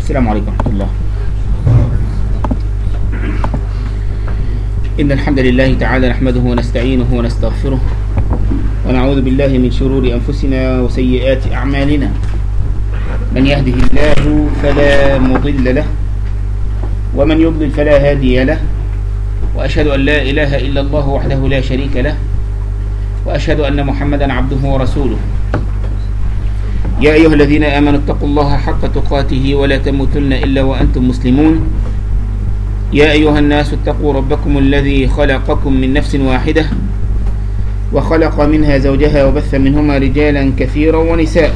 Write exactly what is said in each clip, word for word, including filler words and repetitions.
السلام عليكم ورحمة الله. إن الحمد لله تعالى نحمده ونستعينه ونستغفره ونعوذ بالله من شرور أنفسنا وسيئات أعمالنا. من يهده الله فلا مضل له ومن يضلل فلا هادي له، وأشهد أن لا إله إلا الله وحده لا شريك له، وأشهد أن محمدا عبده ورسوله. يا أيها الذين آمنوا اتقوا الله حق تقاته ولا تموتن إلا وأنتم مسلمون. يا أيها الناس اتقوا ربكم الذي خلقكم من نفس واحدة وخلق منها زوجها وبث منهما رجالا كثيرا ونساء،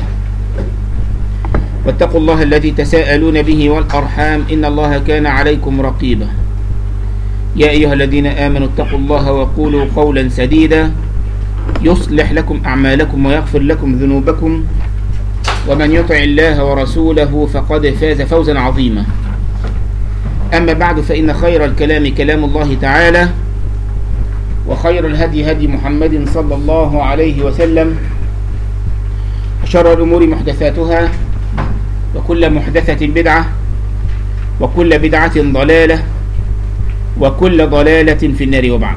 واتقوا الله الذي تساءلون به والأرحام إن الله كان عليكم رقيبا. يا أيها الذين آمنوا اتقوا الله وقولوا قولا سديدا يصلح لكم أعمالكم ويغفر لكم ذنوبكم، ومن يطع الله ورسوله فقد فاز فوزا عظيما. أما بعد، فإن خير الكلام كلام الله تعالى، وخير الهدي هدي محمد صلى الله عليه وسلم، وشر الأمور محدثاتها، وكل محدثة بدعة، وكل بدعة ضلالة، وكل ضلالة في النار. وبعد،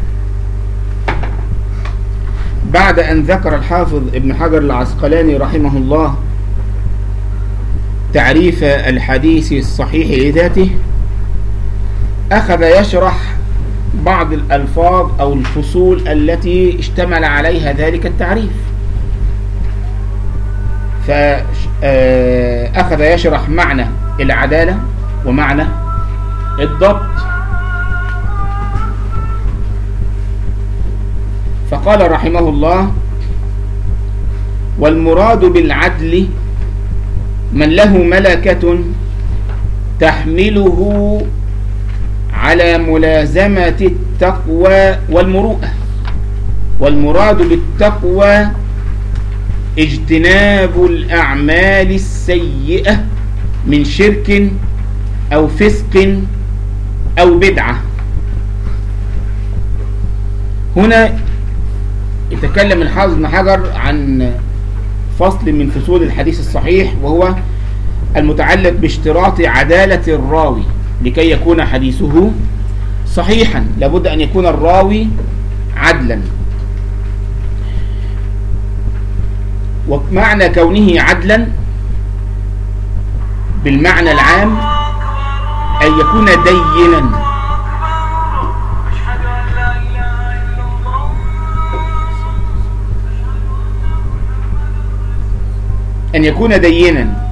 بعد أن ذكر الحافظ ابن حجر العسقلاني رحمه الله تعريف الحديث الصحيح لذاته، أخذ يشرح بعض الألفاظ أو الفصول التي اشتمل عليها ذلك التعريف. فأخذ يشرح معنى العدالة ومعنى الضبط. فقال رحمه الله: والمراد بالعدل من له ملكة تحمله على ملازمة التقوى والمروءة. والمراد بالتقوى اجتناب الأعمال السيئة من شرك أو فسق أو بدعة. هنا يتكلم الحافظ ابن حجر عن فصل من فصول الحديث الصحيح، وهو المتعلق باشتراط عدالة الراوي. لكي يكون حديثه صحيحا لابد أن يكون الراوي عدلا. ومعنى كونه عدلا بالمعنى العام أن يكون دينا، أن يكون دينا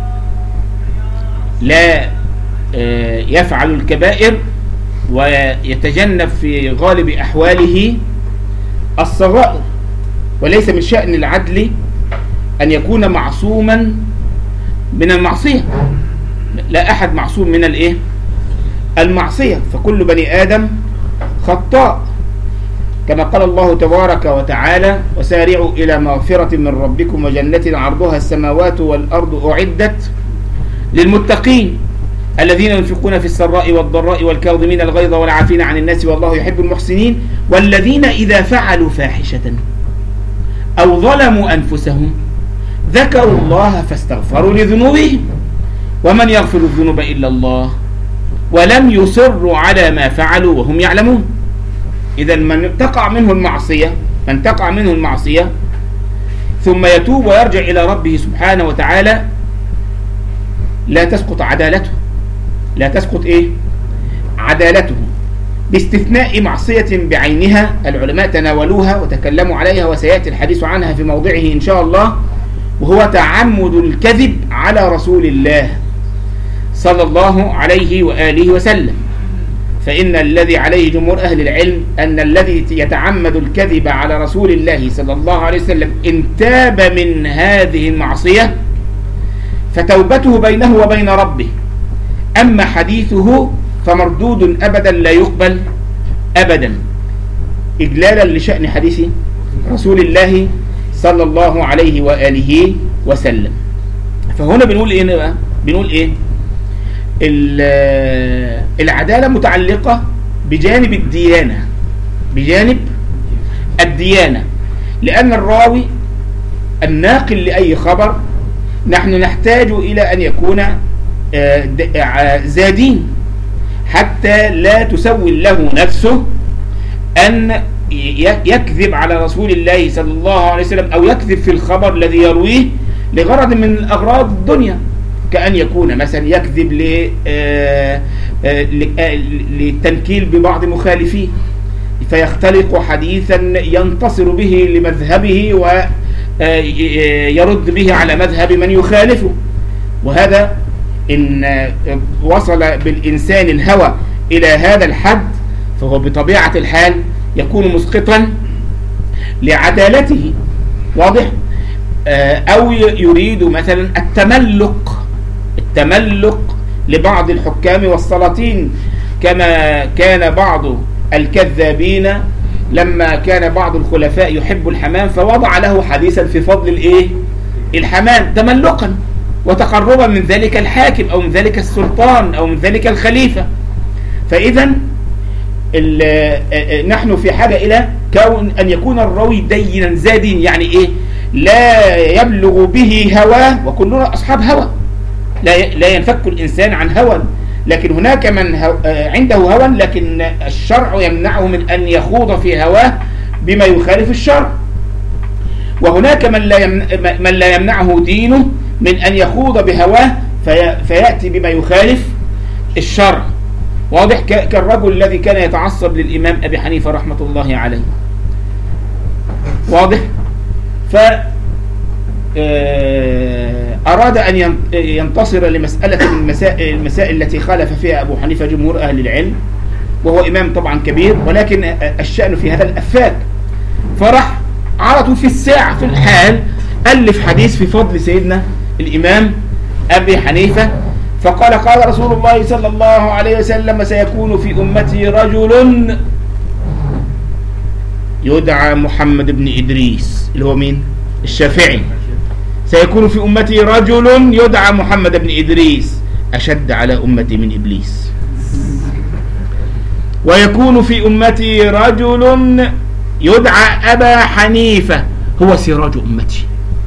لا يفعل الكبائر ويتجنب في غالب أحواله الصغائر. وليس من شأن العدل أن يكون معصوما من المعصية. لا أحد معصوم من الإيه؟ المعصية، فكل بني آدم خطاء، كما قال الله تبارك وتعالى: وسارعوا إلى مغفرة من ربكم وجنة عرضها السماوات والأرض أعدت للمتقين الذين ينفقون في السراء والضراء والكاظمين الغيظ والعافين عن الناس والله يحب المحسنين والذين إذا فعلوا فاحشة أو ظلموا أنفسهم ذكروا الله فاستغفروا لذنوبهم ومن يغفر الذنوب إلا الله ولم يصروا على ما فعلوا وهم يعلمون. إذا من تقع منه المعصية من تقع منه المعصية ثم يتوب ويرجع إلى ربه سبحانه وتعالى لا تسقط عدالته، لا تسقط إيه؟ عدالته، باستثناء معصية بعينها. العلماء تناولوها وتكلموا عليها وسيأتي الحديث عنها في موضعه إن شاء الله، وهو تعمد الكذب على رسول الله صلى الله عليه وآله وسلم. فإن الذي عليه جمهور أهل العلم أن الذي يتعمد الكذب على رسول الله صلى الله عليه وسلم إن تاب من هذه المعصية فتوبته بينه وبين ربه، أما حديثه فمردود أبدا لا يقبل أبدا، إجلالا لشأن حديث رسول الله صلى الله عليه وآله وسلم. فهنا بنقول إيه بقى؟ بنقول إيه؟ العدالة متعلقة بجانب الديانة، بجانب الديانة، لأن الراوي الناقل لأي خبر نحن نحتاج إلى أن يكون زادين حتى لا تسول له نفسه أن يكذب على رسول الله صلى الله عليه وسلم أو يكذب في الخبر الذي يرويه لغرض من أغراض الدنيا، كأن يكون مثلا يكذب للتنكيل ببعض مخالفيه فيختلق حديثا ينتصر به لمذهبه ويرد به على مذهب من يخالفه. وهذا إن وصل بالإنسان الهوى إلى هذا الحد فهو بطبيعة الحال يكون مسقطا لعدالته، واضح؟ أو يريد مثلا التملك التملك لبعض الحكام والسلاطين، كما كان بعض الكذابين لما كان بعض الخلفاء يحب الحمام فوضع له حديثا في فضل الايه الحمام تملقا وتقربا من ذلك الحاكم او من ذلك السلطان او من ذلك الخليفة. فاذا نحن في حاجة الى كون ان يكون الراوي دينا زادين، يعني ايه؟ لا يبلغ به هواه، وكلنا اصحاب هوى، لا لا ينفك الانسان عن هوى، لكن هناك من هو عنده هوى لكن الشرع يمنعه من ان يخوض في هواه بما يخالف الشرع، وهناك من لا من لا يمنعه دينه من ان يخوض بهواه في فياتي بما يخالف الشرع، واضح؟ كالرجل الذي كان يتعصب للامام ابي حنيفه رحمه الله عليه، واضح؟ ف أراد أن ينتصر لمسألة من المسائل التي خالف فيها أبو حنيفة جمهور أهل العلم، وهو إمام طبعا كبير، ولكن الشأن في هذا الأفاك، فرح عرضوا في الساعة في الحال ألف حديث في فضل سيدنا الإمام أبي حنيفة، فقال قال رسول الله صلى الله عليه وسلم سيكون في أمتي رجل يدعى محمد بن إدريس، اللي هو مين؟ الشافعي. سيكون في أمتي رجل يدعى محمد بن إدريس أشد على أمتي من إبليس، ويكون في أمتي رجل يدعى أبا حنيفة هو سراج أمتي،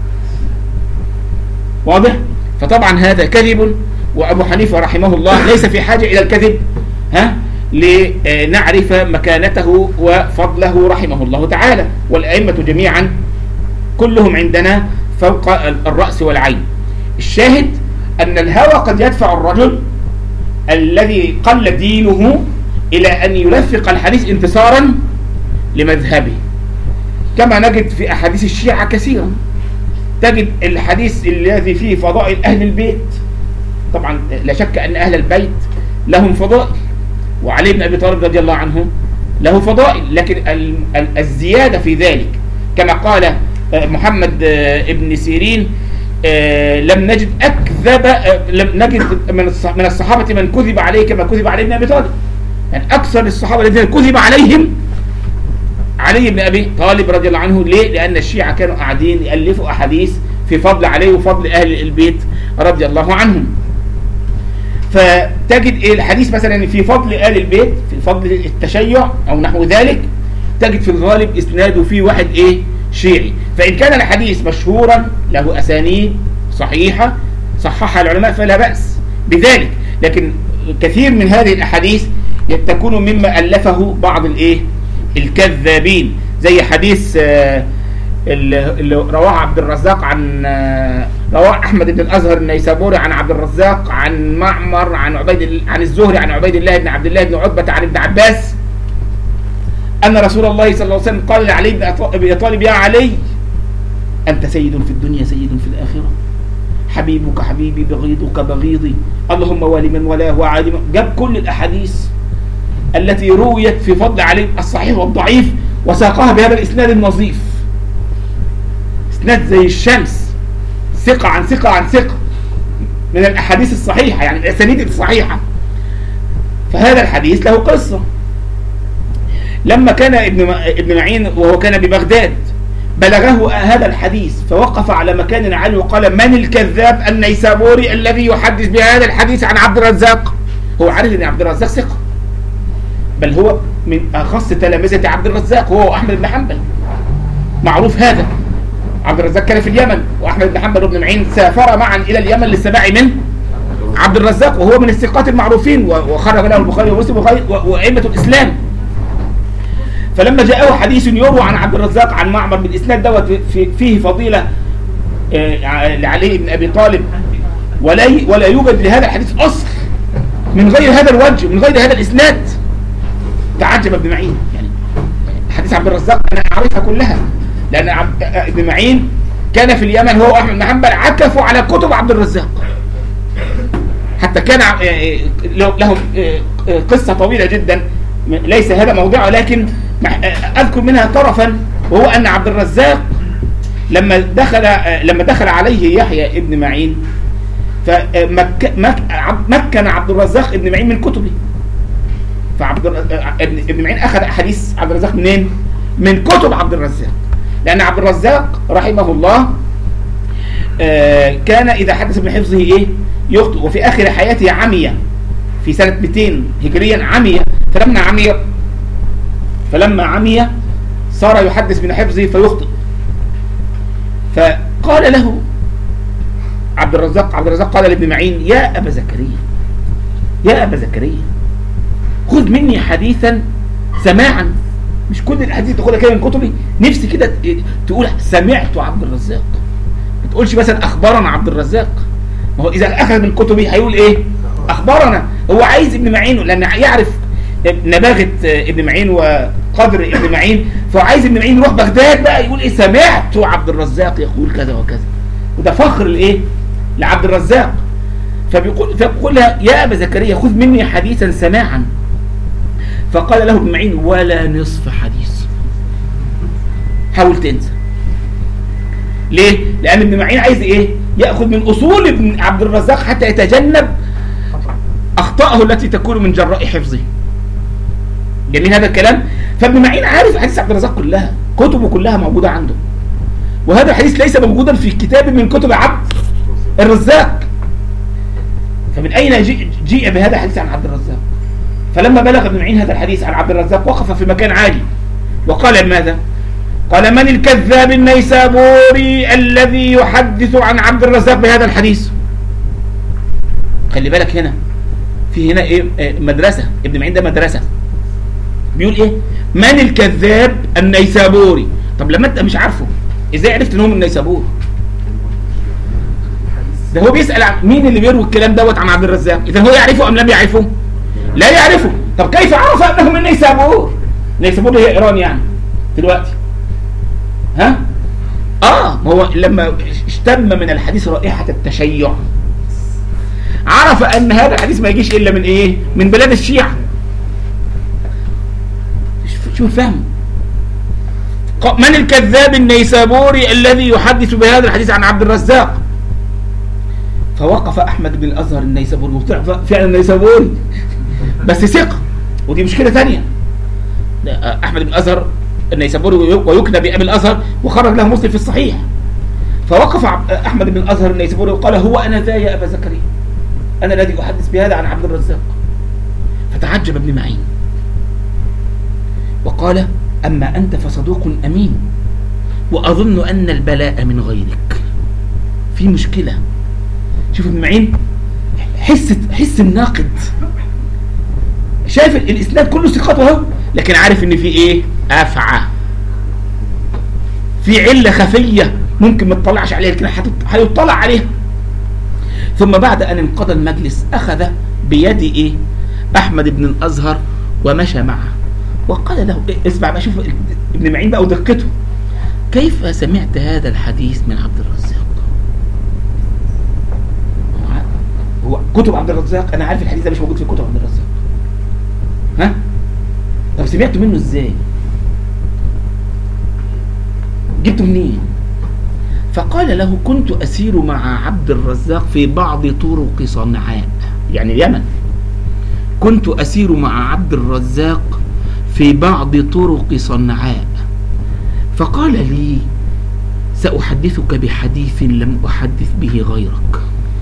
واضح؟ فطبعا هذا كذب، وأبو حنيفة رحمه الله ليس في حاجة إلى الكذب ها لنعرف مكانته وفضله رحمه الله تعالى، والأئمة جميعا كلهم عندنا فوق الرأس والعين. الشاهد أن الهوى قد يدفع الرجل الذي قل دينه إلى أن يلفق الحديث انتصارا لمذهبه، كما نجد في أحاديث الشيعة كثيرا، تجد الحديث الذي فيه فضائل أهل البيت، طبعا لا شك أن أهل البيت لهم فضائل، وعلي بن أبي طالب رضي الله عنه له فضائل، لكن الزيادة في ذلك كما قال محمد ابن سيرين لم نجد أكذب لم نجد من الصحابة من كذب عليه كما كذب علي بن أبي طالب، يعني أكثر الصحابة الذين كذب عليهم علي بن أبي طالب رضي الله عنه. ليه؟ لأن الشيعة كانوا قاعدين يألفوا أحاديث في فضل عليه وفضل أهل البيت رضي الله عنهم. فتجد الحديث مثلا في فضل آل البيت، في فضل التشيع أو نحو ذلك، تجد في الغالب إسناده فيه واحد إيه؟ شيعي. فإن كان الحديث مشهورا له أسانيد صحيحة صححها العلماء فلا بأس بذلك، لكن كثير من هذه الأحاديث تكون مما ألفه بعض الإيه؟ الكذابين، زي حديث اللي رواه عبد الرزاق عن رواه أحمد بن الأزهر النيسابوري عن عبد الرزاق عن معمر عن عبيد عن الزهري عن عبيد الله بن عبد الله بن عتبة عن ابن عباس أن رسول الله صلى الله عليه وسلم قال لعلي بن أبي طالب يا علي أنت سيد في الدنيا سيد في الآخرة، حبيبك حبيبي بغيضك بغيضي، اللهم والي من ولاه وعالم. جاب كل الأحاديث التي رويت في فضل علي الصحيح والضعيف وساقها بهذا الإسناد النظيف، إسناد زي الشمس، ثقة عن ثقة عن ثقة من الأحاديث الصحيحة، يعني الأسانيد الصحيحة. فهذا الحديث له قصة. لما كان ابن ابن معين وهو كان ببغداد بلغه هذا الحديث فوقف على مكان عالي وقال من الكذاب النيسابوري الذي يحدث بهذا الحديث عن عبد الرزاق؟ هو عارف ان عبد الرزاق ثقة، بل هو من اخص تلامذة عبد الرزاق هو واحمد بن حنبل، معروف هذا. عبد الرزاق كان في اليمن واحمد بن حنبل وابن معين سافر معا الى اليمن للسماع من عبد الرزاق وهو من الثقات المعروفين وخرج له البخاري ومسلم وأئمة الإسلام. فلما جاءه حديث يروى عن عبد الرزاق عن معمر بالإسناد دوت فيه فضيلة لعلي بن أبي طالب ولا ولا يوجد لهذا الحديث أصل من غير هذا الوجه من غير هذا الإسناد، تعجب ابن معين. يعني حديث عبد الرزاق أنا أعرفها كلها لأن ابن معين كان في اليمن هو أحمد بن حنبل عكفوا على كتب عبد الرزاق، حتى كان لهم قصة طويلة جدا ليس هذا موضوعه، لكن أذكر منها طرفا، وهو أن عبد الرزاق لما دخل لما دخل عليه يحيى ابن معين فمكن عبد الرزاق ابن معين من كتبه. فعبد ابن معين أخذ حديث عبد الرزاق منين؟ من كتب عبد الرزاق، لأن عبد الرزاق رحمه الله كان إذا حدث من حفظه إيه؟ يخطئ، وفي آخر حياته عمي في سنة مئتين هجريا عمي، فلما عمي فلما عمي صار يحدث من حفظه فيخطئ. فقال له عبد الرزاق عبد الرزاق قال لابن معين: يا أبا زكريا يا أبا زكريا خذ مني حديثا سماعا، مش كل الحديث تاخدها كده من كتبي، نفسي كده تقول سمعت عبد الرزاق، ما تقولش مثلا أخبرنا عبد الرزاق. ما هو إذا أخذ من كتبي هيقول إيه؟ أخبرنا. هو عايز ابن معين لأن يعرف نباغة ابن معين وقدر ابن معين، فعايز ابن معين يروح بغداد بقى يقول إيه؟ سمعت عبد الرزاق يقول كذا وكذا، وده فخر الإيه؟ لعبد الرزاق. فبيقول فبيقول لها: يا أبا زكريا خذ مني حديثا سماعا. فقال له ابن معين: ولا نصف حديث، حاول تنسى. ليه؟ لأن ابن معين عايز إيه؟ يأخذ من أصول ابن عبد الرزاق حتى يتجنب أخطائه التي تكون من جراء حفظه. جميل هذا الكلام؟ فابن معين عارف حديث عبد الرزاق كلها، كتبه كلها موجودة عنده، وهذا الحديث ليس موجودا في كتاب من كتب عبد الرزاق. فمن أين جيء, جيء بهذا الحديث عن عبد الرزاق؟ فلما بلغ ابن معين هذا الحديث عن عبد الرزاق وقف في مكان عالي وقال: ماذا؟ قال: من الكذاب النيسابوري الذي يحدث عن عبد الرزاق بهذا الحديث؟ خلي بالك هنا في هنا ايه؟ مدرسة. ابن معين ده مدرسة. بيقول ايه؟ من الكذاب النيسابوري. طب لما انت مش عارفه ازاي عرفت ان هو من النيسابور؟ ده هو بيسأل عن مين اللي بيروي الكلام دوت عن عبد الرزاق، اذا هو يعرفه ام لم يعرفه؟ لا يعرفه. طب كيف عرف انه من نيسابور؟ نيسابور هي ايران يعني دلوقتي، ها؟ اه ما هو لما اشتم من الحديث رائحة التشيع عرف ان هذا الحديث ما يجيش الا من ايه؟ من بلاد الشيعة. شو الفهم؟ من الكذاب النيسابوري الذي يحدث بهذا الحديث عن عبد الرزاق؟ فوقف احمد بن الازهر النيسابوري، فعلا النيسابوري بس ثقة، ودي مشكلة ثانية. احمد بن الازهر النيسابوري ويكنى بأبي الازهر وخرج له مسلم في الصحيح. فوقف احمد بن الازهر النيسابوري وقال: هو انا ذا يا ابا زكريا، انا الذي احدث بهذا عن عبد الرزاق. فتعجب ابن معين وقال: اما انت فصدوق امين، واظن ان البلاء من غيرك، في مشكلة. شوف ابن معين حس حس الناقد، شايف الاسناد كله ثقته اهو، لكن عارف ان في ايه؟ افعى، في علة خفية ممكن ما تطلعش عليها لكن هيطلع عليها. ثم بعد ان انقضى المجلس اخذ بيد ايه؟ احمد بن الازهر ومشى معه وقال له: اسمع بقى، شوف ابن معين بقى ودقته، كيف سمعت هذا الحديث من عبد الرزاق؟ هو كتب عبد الرزاق، انا عارف الحديث ده مش موجود في كتب عبد الرزاق، ها؟ طب سمعته منه ازاي؟ جبته منين؟ فقال له: كنت اسير مع عبد الرزاق في بعض طرق صنعاء، يعني اليمن. كنت اسير مع عبد الرزاق في بعض طرق صنعاء، فقال لي: سأحدثك بحديث لم أحدث به غيرك.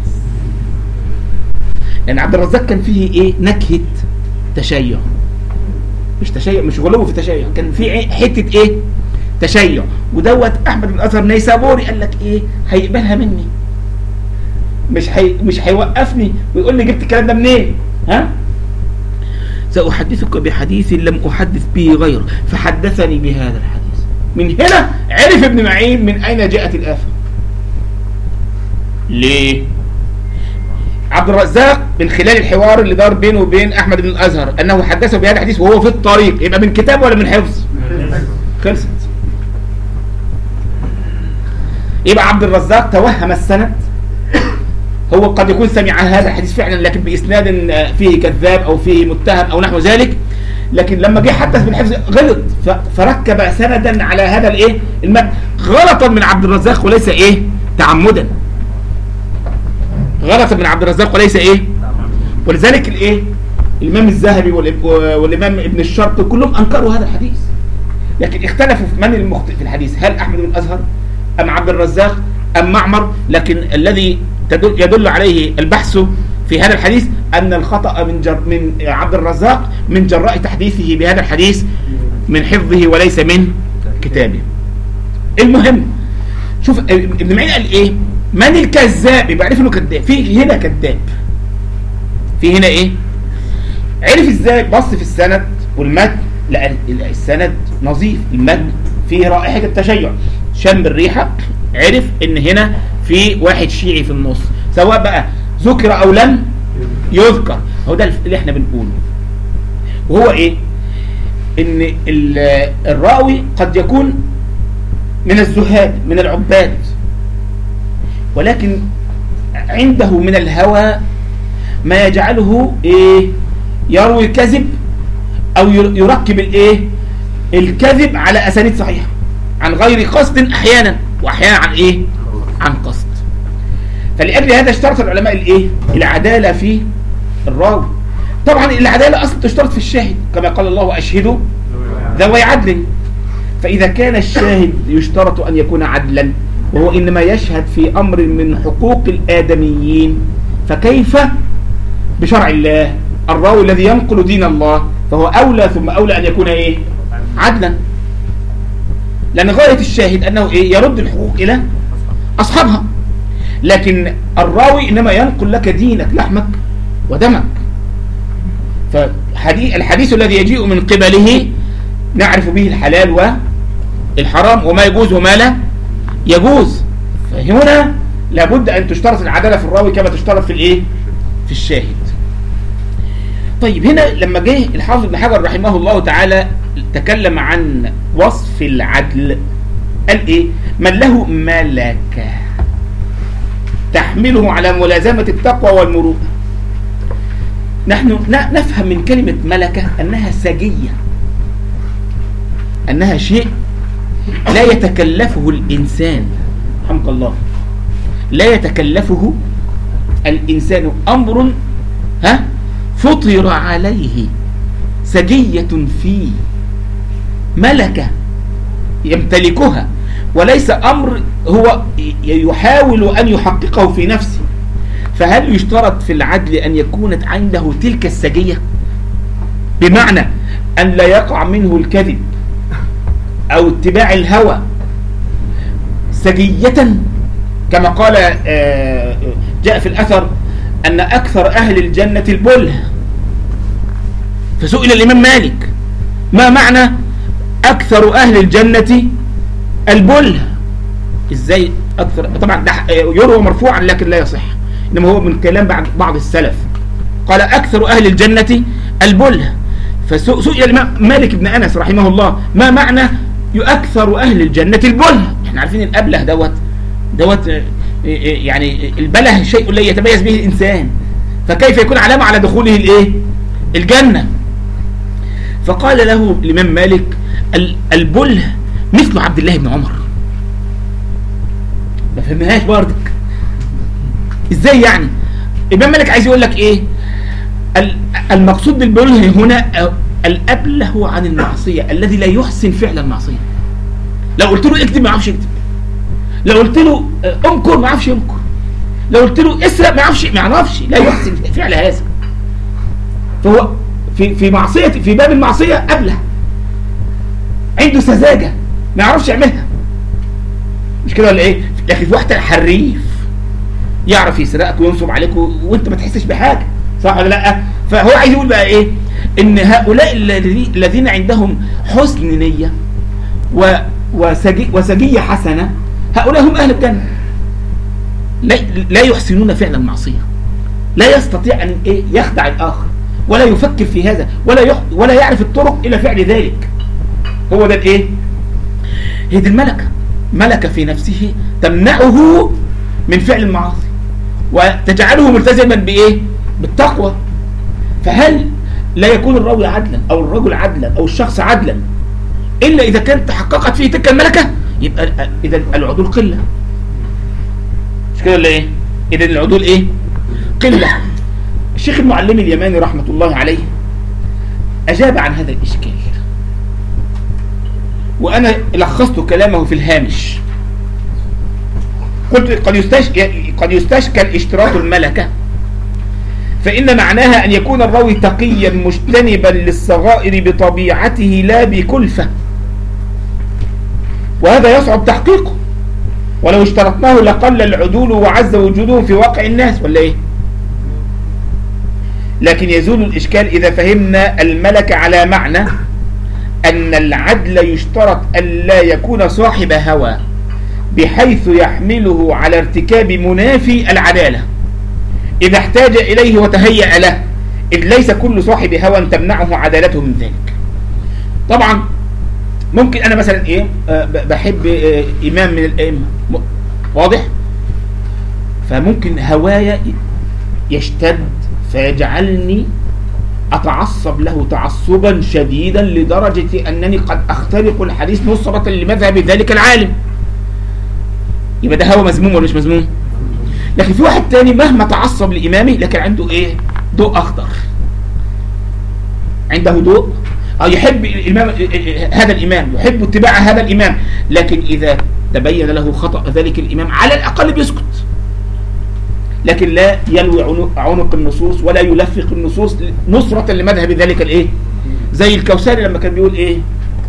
يعني عبد الرزاق كان فيه ايه؟ نكهة تشيع، مش تشيع، مش غلو في التشيع، كان فيه حتة ايه؟ تشيع. ودوت احمد بن الازهر نيسابوري قال لك ايه؟ هيقبلها مني. مش حي... مش هيوقفني ويقول لي جبت الكلام ده منين؟ ها؟ سأحدثك بحديث لم أحدث به غيره فحدثني بهذا الحديث. من هنا عرف ابن معين من أين جاءت الآفة. ليه؟ عبد الرزاق من خلال الحوار اللي دار بينه وبين أحمد بن الأزهر أنه حدثه بهذا الحديث وهو في الطريق، يبقى من كتاب ولا من حفظ؟ خلصت. يبقى عبد الرزاق توهم السند، هو قد يكون سمع هذا الحديث فعلا لكن بإسناد فيه كذاب أو فيه متهم أو نحو ذلك، لكن لما جه حدث بالحفظ غلط فركب سندا على هذا الايه المتن غلطا من عبد الرزاق وليس ايه تعمدا، غلطا من عبد الرزاق وليس ايه. ولذلك الايه الامام الذهبي والامام ابن الشرق كلهم انكروا هذا الحديث، لكن اختلفوا في من المخطئ في الحديث، هل احمد بن الازهر ام عبد الرزاق ام معمر. لكن الذي تدل يدل عليه البحث في هذا الحديث أن الخطأ من جر من عبد الرزاق من جراء تحديثه بهذا الحديث من حفظه وليس من كتابه. المهم شوف ابن معين قال ايه؟ من الكذاب؟ يبقى عرف انه كذاب. في هنا كذاب، في هنا ايه؟ عرف ازاي؟ بص في السند والمتن لقى السند نظيف، المتن فيه رائحة التشيع، شم الريحة، عرف ان هنا في واحد شيعي في النص، سواء بقى ذكر او لم يذكر. هو ده اللي احنا بنقوله. وهو ايه؟ ان الراوي قد يكون من الزهاد من العباد، ولكن عنده من الهوى ما يجعله ايه؟ يروي الكذب او يركب الايه؟ الكذب على اسانيد صحيحه عن غير قصد احيانا، واحيانا عن ايه؟ عن قصد. فلأجل هذا اشترط العلماء الايه؟ العدالة في الراوي. طبعا العدالة اصلا تشترط في الشاهد كما قال الله اشهدوا ذوي عدل. فاذا كان الشاهد يشترط ان يكون عدلا وهو انما يشهد في امر من حقوق الادميين، فكيف بشرع الله؟ الراوي الذي ينقل دين الله فهو اولى ثم اولى ان يكون ايه؟ عدلا، لان غاية الشاهد انه ايه؟ يرد الحقوق الى اصحابها. لكن الراوي انما ينقل لك دينك لحمك ودمك. فالحديث الذي يجيء من قبله نعرف به الحلال والحرام وما يجوز وما لا يجوز. فهنا لابد ان تشترط العدالة في الراوي كما تشترط في الايه؟ في الشاهد. طيب هنا لما جه الحافظ ابن حجر رحمه الله تعالى تكلم عن وصف العدل قال ايه؟ من له ملكة تحمله على ملازمة التقوى والمروءة. نحن نفهم من كلمة ملكة أنها سجية، أنها شيء لا يتكلفه الإنسان، حمد الله، لا يتكلفه الإنسان، أمر ها فطر عليه، سجية فيه، ملكة يمتلكها، وليس أمر هو يحاول أن يحققه في نفسه. فهل يشترط في العدل أن يكون عنده تلك السجية؟ بمعنى أن لا يقع منه الكذب أو اتباع الهوى، سجية كما قال جاء في الأثر أن أكثر أهل الجنة البله. فسئل الإمام مالك ما معنى أكثر أهل الجنة البله؟ ازاي اكثر؟ طبعا ده يروى مرفوعا لكن لا يصح، انما هو من كلام بعض السلف. قال اكثر اهل الجنة البله. فسئل الامام مالك بن انس رحمه الله ما معنى اكثر اهل الجنة البله؟ احنا عارفين الابله دوت دوت يعني البله شيء لا يتميز به الانسان، فكيف يكون علامة على دخوله الايه؟ الجنة. فقال له الامام مالك البله مثل عبد الله بن عمر. ما فهمناهاش برضك ازاي يعني؟ الامام مالك عايز يقول لك ايه؟ المقصود بالبله هنا الابله عن المعصيه، الذي لا يحسن فعل المعصيه. لو قلت له اكتب ما يعرفش يكتب، لو قلت له امكر ما يعرفش يمكر، لو قلت له اسرق ما يعرفش ما يعرفش لا يحسن فعل هذا. فهو في في معصيه، في باب المعصيه ابله، عنده سذاجه ما يعرفش يعملها، مش كده ولا ايه؟ لكن في واحد حريف يعرف يسرقك وينصب عليك وانت ما تحسش بحاجه، صح ولا لا؟ فهو عايز يقول بقى ايه؟ ان هؤلاء الذين عندهم حسن نيه وسجي وسجيه حسنه، هؤلاء هم اهل الجنه. لا يحسنون فعل المعصيه، لا يستطيع ان ايه يخدع الاخر، ولا يفكر في هذا، ولا يخ... ولا يعرف الطرق الى فعل ذلك. هو ده الايه؟ هي دي الملكه، ملكه في نفسه تمنعه من فعل المعاصي وتجعله ملتزما بايه؟ بالتقوى. فهل لا يكون الراوي عدلا او الرجل عدلا او الشخص عدلا الا اذا كانت تحققت فيه تلك الملكه؟ يبقى اذا العدول قله، مش كده ولا ايه؟ اذا العدول ايه؟ قله. الشيخ المعلمي اليماني رحمه الله عليه اجاب عن هذا الاشكال، وانا لخصت كلامه في الهامش. قلت قد يستشكل قد يستشكل اشتراط الملكه، فإن معناها أن يكون الراوي تقيا مجتنبا للصغائر بطبيعته لا بكلفة، وهذا يصعب تحقيقه، ولو اشترطناه لقل العدول وعز وجودهم في واقع الناس، ولا إيه؟ لكن يزول الإشكال إذا فهمنا الملكة على معنى أن العدل يشترط أن لا يكون صاحب هوى بحيث يحمله على ارتكاب منافي العدالة إذا احتاج إليه وتهيأ له، إذ ليس كل صاحب هوى تمنعه عدالته من ذلك. طبعا ممكن أنا مثلا إيه أه بحب إيه إمام من الأئمة، واضح؟ فممكن هوايا يشتد فيجعلني أتعصب له تعصبا شديدا لدرجة أنني قد أخترق الحديث نصرة لمذهب ذلك العالم. يبقى ده هوى مذموم ولا مش مذموم؟ لكن في واحد تاني مهما تعصب لإمامي لكن عنده ايه؟ ضوء أخضر، عنده ضوء أو يحب الإمام هذا الإمام، يحب اتباع هذا الإمام، لكن إذا تبين له خطأ ذلك الإمام على الأقل بيسكت، لكن لا يلوي عنق النصوص ولا يلفق النصوص نصرة لمذهب ذلك الايه؟ زي الكوثري لما كان بيقول ايه؟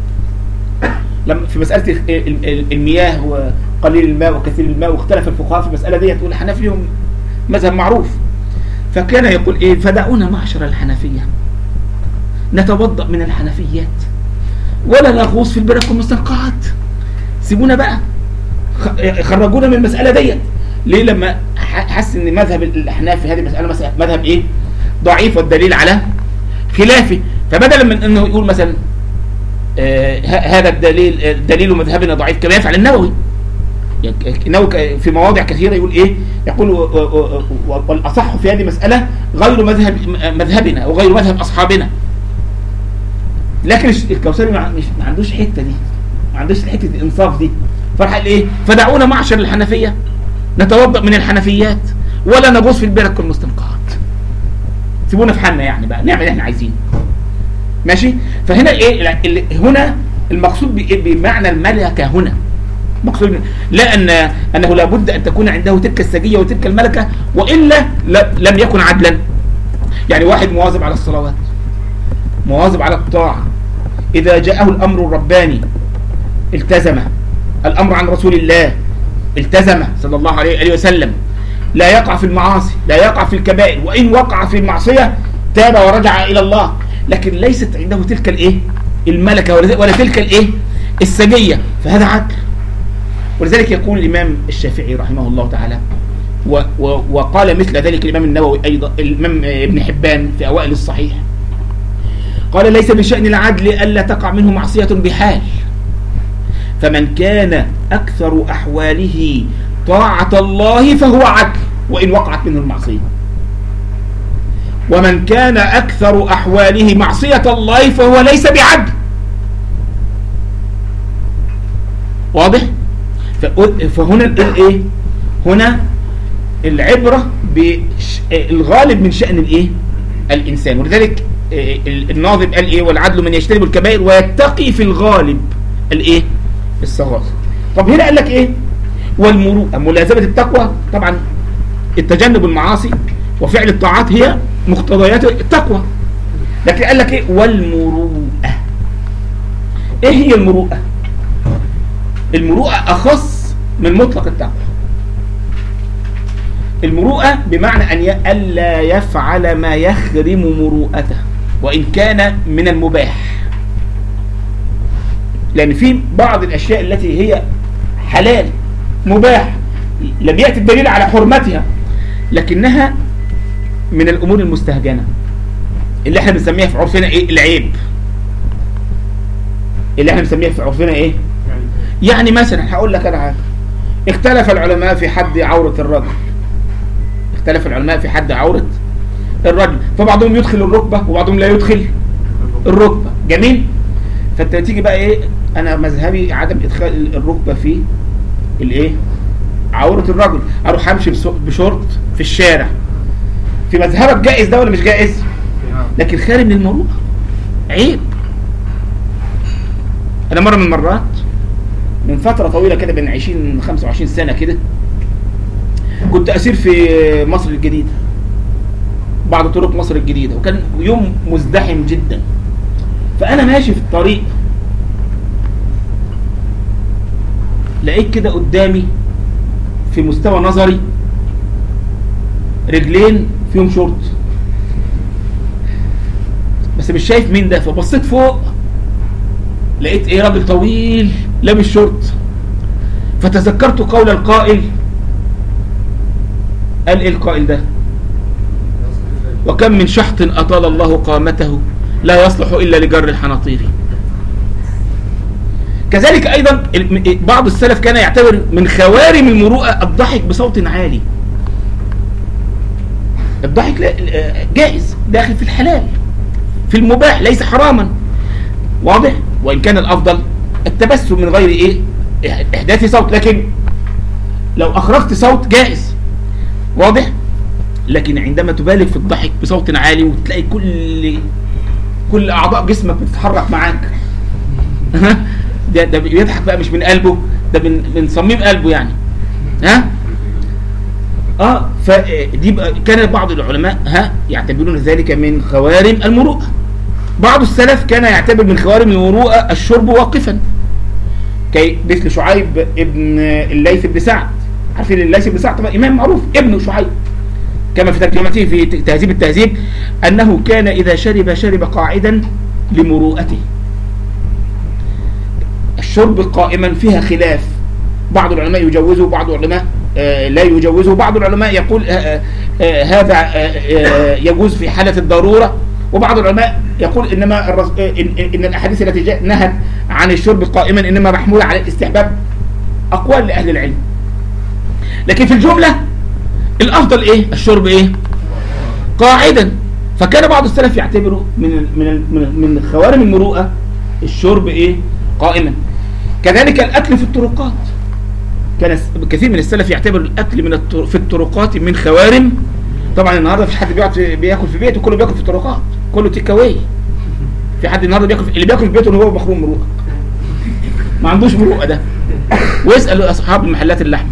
لما في مسألة المياه وقليل الماء وكثير الماء، واختلف الفقهاء في المسألة دي، تقول الحنفية هم مذهب معروف، فكان يقول ايه؟ فدعونا معشر الحنفية نتوضأ من الحنفيات ولا نغوص في البرك والمستنقعات، سيبونا بقى، خرجونا من المسألة دي. ليه؟ لما حس ان مذهب الاحناف في هذه المسألة مذهب ايه؟ ضعيف والدليل على خلافه، فبدلا من انه يقول مثلا آه هذا الدليل دليل مذهبنا ضعيف كما يفعل النووي، يعني النووي في مواضع كثيرة يقول ايه؟ يقول والاصح في هذه المسألة غير مذهب مذهبنا وغير مذهب اصحابنا، لكن الكوثري ما عندوش حتة دي، ما عندوش حتة الانصاف دي، فرح قال ايه؟ فدعونا معشر الحنفية نتوضأ من الحنفيات ولا نغوص في البرك والمستنقعات، سيبونا في حالنا يعني بقى نعمل اللي احنا عايزينه، ماشي؟ فهنا ايه؟ هنا المقصود بمعنى الملكة هنا مقصود لا ان انه لابد ان تكون عنده تلك السجية وتلك الملكة، والا لم يكن عدلا. يعني واحد مواظب على الصلوات، مواظب على الطاعة، اذا جاءه الامر الرباني التزمه، الامر عن رسول الله التزمه صلى الله عليه وسلم، لا يقع في المعاصي، لا يقع في الكبائر، وان وقع في المعصية تاب ورجع الى الله، لكن ليست عنده تلك الايه؟ الملكة ولا تلك الايه؟ السجية، فهذا عدل. ولذلك يقول الامام الشافعي رحمه الله تعالى، و و وقال مثل ذلك الامام النووي ايضا، الامام ابن حبان في اوائل الصحيح، قال ليس بشأن العدل الا تقع منه معصية بحال، فمن كان اكثر احواله طاعة الله فهو عدل وان وقعت منه المعصية، ومن كان أكثر أحواله معصية الله فهو ليس بعدل. واضح؟ فهنا الإيه؟ هنا العبرة بالغالب من شأن الإيه؟ الإنسان. ولذلك الناظم قال إيه؟ والعدل من يجتنب الكبائر ويتقي في الغالب الإيه؟ الصغائر. طب هنا قال لك إيه؟ والمروءة ملازمة التقوى، طبعا التجنب المعاصي وفعل الطاعات هي مقتضيات التقوى، لكن قال لك ايه؟ والمروءة. ايه هي المروءة؟ المروءة اخص من مطلق التقوى. المروءة بمعنى أن ي... ألا يفعل ما يخرم مروءته وإن كان من المباح، لأن في بعض الأشياء التي هي حلال مباح لم يأتي الدليل على حرمتها، لكنها من الأمور المستهجنة اللي احنا بنسميها في عرفنا ايه؟ العيب. اللي احنا بنسميها في عرفنا ايه؟ يعني مثلا هقول لك انا حاجه، اختلف العلماء في حد عورة الرجل. اختلف العلماء في حد عورة الرجل، فبعضهم يدخل الركبة وبعضهم لا يدخل الركبة. جميل. فانت تيجي بقى ايه؟ انا مذهبي عدم ادخال الركبة في الايه؟ عورة الرجل. اروح امشي بشورت في الشارع. في مذهبك جائز ده ولا مش جائز؟ لكن خارج من المروءة، عيب. انا مرة من المرات من فترة طويلة كده بين عشرين خمسة وعشرين سنة كده كنت اسير في مصر الجديدة، بعض طرق مصر الجديدة، وكان يوم مزدحم جدا. فانا ماشي في الطريق لقيت كده قدامي في مستوى نظري رجلين فيهم شورت، بس مش شايف مين ده. فبصيت فوق لقيت ايه؟ راجل طويل لابس شورت. فتذكرت قول القائل، قال ايه القائل ده؟ وكم من شحط اطال الله قامته لا يصلح الا لجر الحناطير. كذلك ايضا بعض السلف كان يعتبر من خوارم المروءه الضحك بصوت عالي. الضحك جائز، داخل في الحلال، في المباح، ليس حراما. واضح؟ وان كان الافضل التبسم من غير ايه؟ احداث صوت، لكن لو اخرجت صوت جائز. واضح؟ لكن عندما تبالغ في الضحك بصوت عالي وتلاقي كل كل اعضاء جسمك بتتحرك معاك ده ده بيضحك بقى مش من قلبه، ده من من صميم قلبه يعني. ها اه فدي كان بعض العلماء ها يعتبرون ذلك من خوارم المروءه. بعض السلف كان يعتبر من خوارم المروءه الشرب واقفا، كي مثل شعيب ابن الليث بن سعد. عارفين الليث بن سعد طبعا امام معروف، ابن شعيب، كما في ترجمته في تهذيب التهذيب انه كان اذا شرب شرب قاعدا لمروءته. الشرب قائما فيها خلاف، بعض العلماء يجوزه، بعض العلماء آه لا يجوزه، بعض العلماء يقول آه آه هذا آه يجوز في حالة الضرورة، وبعض العلماء يقول انما الرس... إن, ان الاحاديث التي جاءت نهت عن الشرب قائما انما محمولة على الاستحباب. اقوال لاهل العلم، لكن في الجملة الافضل ايه؟ الشرب ايه؟ قاعدا. فكان بعض السلف يعتبروا من من من, من خوارم المروءة الشرب ايه؟ قائما. كذلك الاكل في الطرقات، كان كثير من السلف يعتبر الاكل من الطر... في الطرقات من خوارم. طبعا النهارده مفيش حد بيقعد في... بياكل في بيته، كله بياكل في الطرقات، كله تيك اواي. في حد النهارده بياكل في... اللي بياكل في بيته اللي هو محروم مروءه، ما عندوش مروءه ده، واسالوا اصحاب المحلات اللحم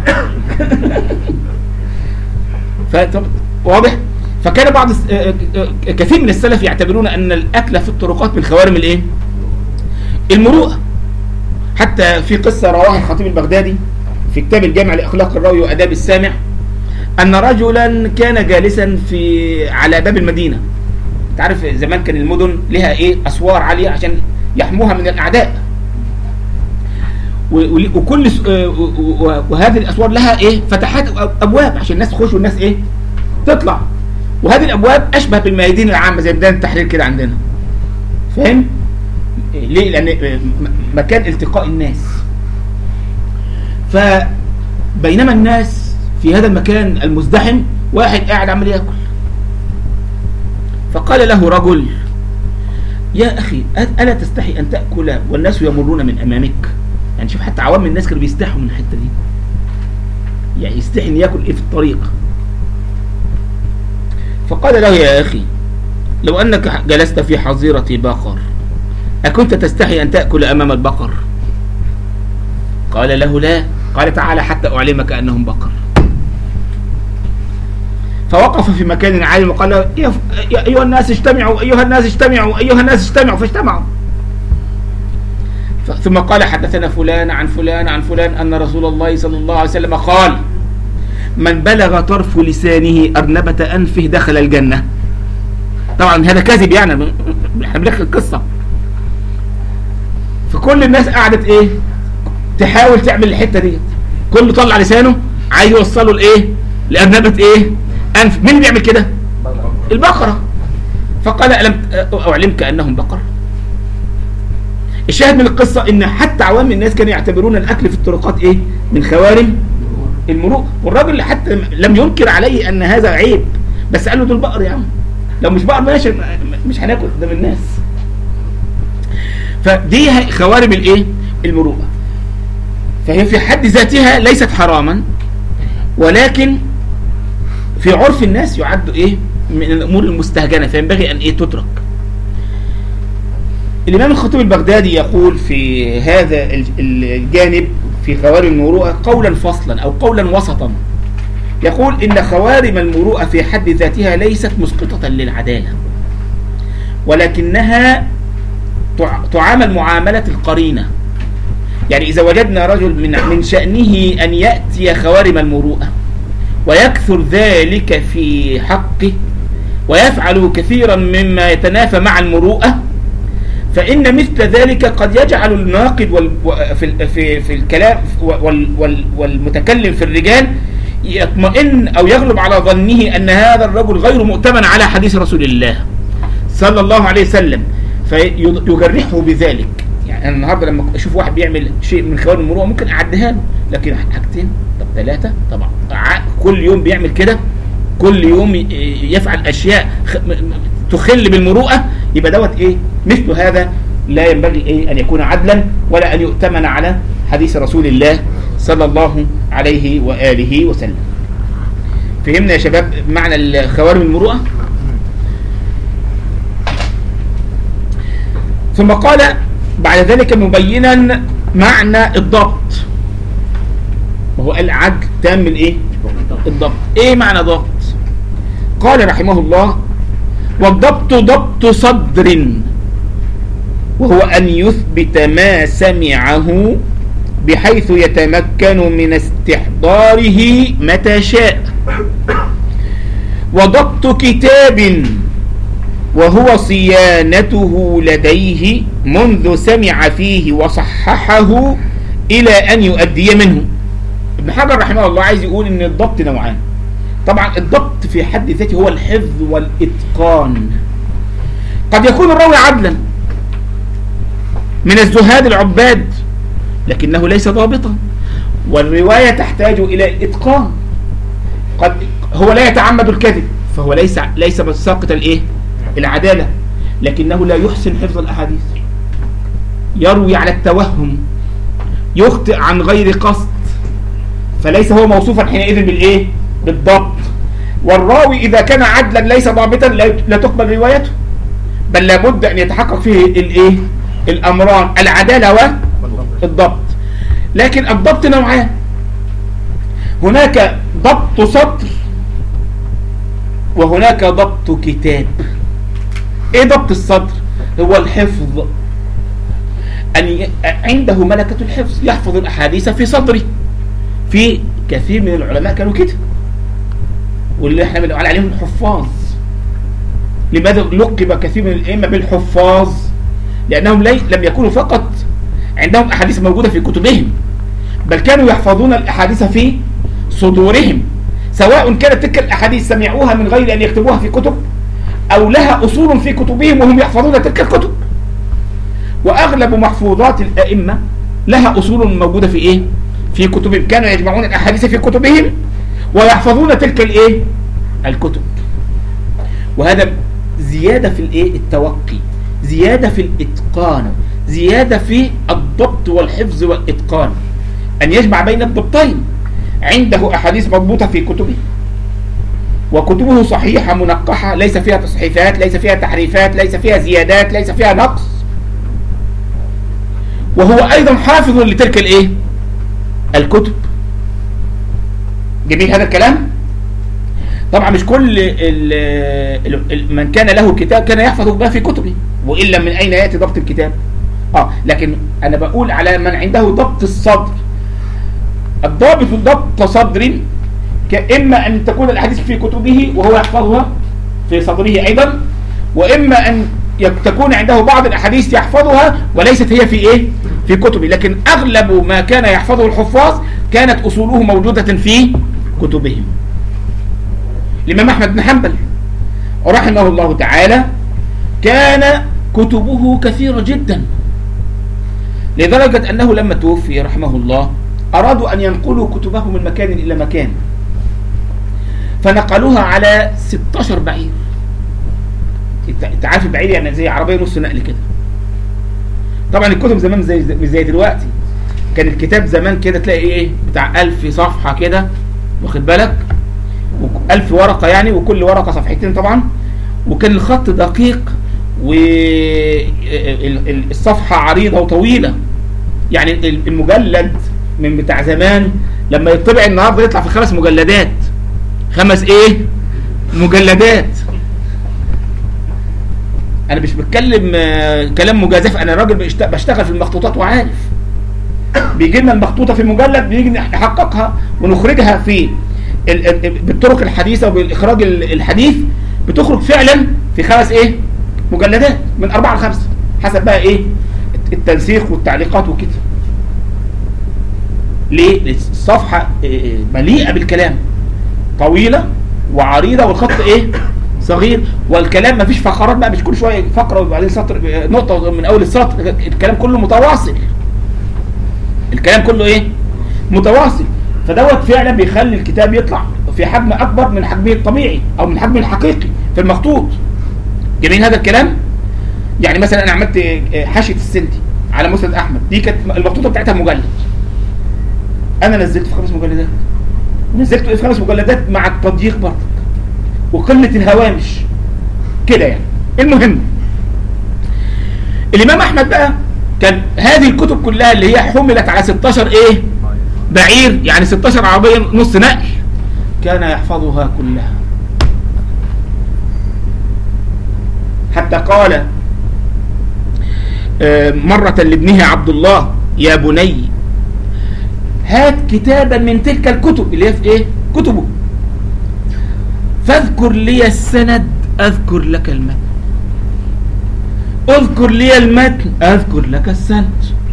فطب واضح. فكان بعض كثير من السلف يعتبرون ان الاكل في الطرقات من خوارم الايه؟ المروءه. حتى في قصه رواها الخطيب البغدادي في كتاب الجامع لاخلاق الراوي واداب السامع، ان رجلا كان جالسا في على باب المدينه. تعرف زمان كان المدن لها ايه؟ اسوار عاليه عشان يحموها من الاعداء، وكل وهذه الاسوار لها ايه؟ فتحات ابواب عشان الناس تخش والناس ايه؟ تطلع. وهذه الابواب اشبه بالميادين العامه زي ميدان التحرير كده عندنا. فاهم؟ ليه؟ لان مكان التقاء الناس. فبينما الناس في هذا المكان المزدحم واحد قاعد عمال ياكل، فقال له رجل: يا اخي الا تستحي ان تاكل والناس يمرون من امامك؟ يعني شوف حتى عوام الناس كانوا بيستحوا من الحته دي، يعني يستحي ان ياكل ايه في الطريق. فقال له: يا اخي لو انك جلست في حظيره بقر اكنت تستحي ان تاكل امام البقر؟ قال له: لا. قال: تعالى حتى اعلمك انهم بقر. فوقف في مكان عالي وقال: يا ايها الناس اجتمعوا، ايها الناس اجتمعوا، ايها الناس اجتمعوا. فاجتمعوا. ثم قال: حدثنا فلان عن فلان عن فلان ان رسول الله صلى الله عليه وسلم قال: من بلغ طرف لسانه أرنبة أنفه دخل الجنة. طبعا هذا كذب، يعني احنا بنحكي القصة. فكل الناس قعدت ايه تحاول تعمل الحتة دي، كله طلع لسانه عايز يوصله لايه لأرنبة ايه أنف. مين اللي بيعمل كده؟ البقرة. فقال ألم أعلمك أنهم بقر. الشاهد من القصة ان حتى عوام الناس كانوا يعتبرون الاكل في الطرقات ايه من خوارم المروءة، والراجل حتى لم ينكر عليه ان هذا عيب، بس قال له دول بقر يا عم، لو مش بقر ماشي مش هناكل قدام الناس. فدي خوارم الايه المروءة. فهي في حد ذاتها ليست حراما، ولكن في عرف الناس يعد ايه من الامور المستهجنة، فينبغي ان ايه تترك. الإمام الخطيب البغدادي يقول في هذا الجانب في خوارم المروءة قولا فصلا أو قولا وسطا، يقول إن خوارم المروءة في حد ذاتها ليست مسقطة للعدالة، ولكنها تعامل معاملة القرينة. يعني إذا وجدنا رجل من من شأنه أن يأتي خوارم المروءة ويكثر ذلك في حقه ويفعل كثيرا مما يتنافى مع المروءة، فإن مثل ذلك قد يجعل الناقد وال في في في الكلام والمتكلم في الرجال يطمئن أو يغلب على ظنه أن هذا الرجل غير مؤتمن على حديث رسول الله صلى الله عليه وسلم، فيجرحه بذلك. يعني أنا النهارده لما أشوف واحد بيعمل شيء من خوارم المروءة ممكن أعدها له، لكن حاجتين طب ثلاثة طبعا كل يوم بيعمل كده، كل يوم يفعل أشياء تخل بالمروءة، يبقى دوت ايه مثل هذا لا ينبغي ايه ان يكون عدلا ولا ان يؤتمن على حديث رسول الله صلى الله عليه وآله وسلم. فهمنا يا شباب معنى خوارم المروءة؟ ثم قال بعد ذلك مبينا معنى الضبط، وهو العدل تام من ايه الضبط. ايه معنى ضبط؟ قال رحمه الله والضبط ضبط صدر، وهو أن يثبت ما سمعه بحيث يتمكن من استحضاره متى شاء. وضبط كتاب، وهو صيانته لديه منذ سمع فيه وصححه إلى أن يؤدي منه. ابن حجر رحمه الله عايز يقول إن الضبط نوعان. طبعا الضبط في حد ذاته هو الحفظ والإتقان. قد يكون الراوي عدلا من الزهاد العباد لكنه ليس ضابطا، والرواية تحتاج إلى إتقان. قد هو لا يتعمد الكذب فهو ليس ليس بساقط الايه العدالة، لكنه لا يحسن حفظ الأحاديث، يروي على التوهم، يخطئ عن غير قصد، فليس هو موصوفا حينئذ بالايه بالضبط. والراوي إذا كان عدلا ليس ضابطا لا تقبل روايته، بل لابد أن يتحقق فيه الايه الأمران العدالة والضبط. لكن الضبط نوعان، هناك ضبط صدر وهناك ضبط كتاب. ايه ضبط الصدر؟ هو الحفظ، أن ي... عنده ملكة الحفظ، يحفظ الأحاديث في صدره. في كثير من العلماء كانوا كده، واللي احنا بنقول عليهم الحفاظ. لماذا لقب كثير من الأئمة بالحفاظ؟ لأنهم لي... لم يكونوا فقط عندهم أحاديث موجودة في كتبهم، بل كانوا يحفظون الأحاديث في صدورهم، سواء كانت تلك الأحاديث سمعوها من غير أن يكتبوها في كتب، أو لها أصول في كتبهم وهم يحفظون تلك الكتب. وأغلب محفوظات الأئمة لها أصول موجودة في إيه؟ في كتبهم، كانوا يجمعون الأحاديث في كتبهم ويحفظون تلك الإيه؟ الكتب. وهذا زيادة في الإيه؟ التوقي، زيادة في الإتقان، زيادة في الضبط والحفظ والإتقان، أن يجمع بين الضبطين. عنده أحاديث مضبوطة في كتبه، وكتبه صحيحة منقحة، ليس فيها تصحيفات، ليس فيها تحريفات، ليس فيها زيادات، ليس فيها نقص، وهو أيضا حافظ لتلك الإيه؟ الكتب. جميل هذا الكلام؟ طبعا مش كل ال ال من كان له كتاب كان يحفظ ما في كتبه، وإلا من أين يأتي ضبط الكتاب؟ آه لكن أنا بقول على من عنده ضبط الصدر. الضابط ضبط صدر إما أن تكون الأحاديث في كتبه وهو يحفظها في صدره أيضا، وإما أن تكون عنده بعض الأحاديث يحفظها وليست هي في إيه؟ في كتبه. لكن أغلب ما كان يحفظه الحفاظ كانت أصوله موجودة في كتبهم. الإمام أحمد بن حنبل رحمه الله تعالى كان كتبه كثيرة جدا، لدرجة أنه لما توفي رحمه الله أرادوا أن ينقلوا كتبه من مكان إلى مكان، فنقلوها على ستاشر بعير. انت عارف البعير يعني زي عربية نص نقل كده. طبعا الكتب زمان زي مش زي دلوقتي، كان الكتاب زمان كده تلاقي ايه بتاع ألف صفحة كده، واخد بالك، ألف ورقة يعني، وكل ورقة صفحتين طبعا، وكان الخط دقيق والصفحة عريضة وطويلة. يعني المجلد من بتاع زمان لما يطبع النهارده يطلع في خمس مجلدات، خمس ايه مجلدات. انا مش بتكلم كلام مجازف، انا راجل بشتغل في المخطوطات وعارف. بيجي لنا المخطوطه في مجلد، بيجي نحققها ونخرجها في بالطرق الحديثه وبالاخراج الحديث، بتخرج فعلا في خمس ايه مجلدات، من اربعه لخمسه حسب بقى ايه التنسيق والتعليقات وكده. ليه؟ الصفحه مليئه بالكلام، طويله وعريضه والخط ايه صغير، والكلام ما فيش فقرات بقى، مش كل شويه فقره وبعدين سطر نقطه من اول السطر، الكلام كله متواصل، الكلام كله ايه متواصل. فدوت فعلا بيخلي الكتاب يطلع في حجم اكبر من حجمه الطبيعي او من حجمه الحقيقي في المخطوط. جميل هذا الكلام. يعني مثلا انا عملت حاشيه السندي على مسند احمد، دي كانت المخطوطه بتاعتها مجلد، انا نزلت في خمس مجلدات، نزلت في خمس مجلدات مع التضييق برضه وقله الهوامش كده يعني. المهم الامام احمد بقى كان هذه الكتب كلها اللي هي حملت على ستاشر ايه بعير، يعني ستاشر عربيه نص نقل، كان يحفظها كلها. حتى قال مرة لابنه عبد الله: يا بني هات كتابا من تلك الكتب اللي هي في ايه كتبه، فاذكر لي السند اذكر لك المتن، اذكر لي المتن اذكر لك السند.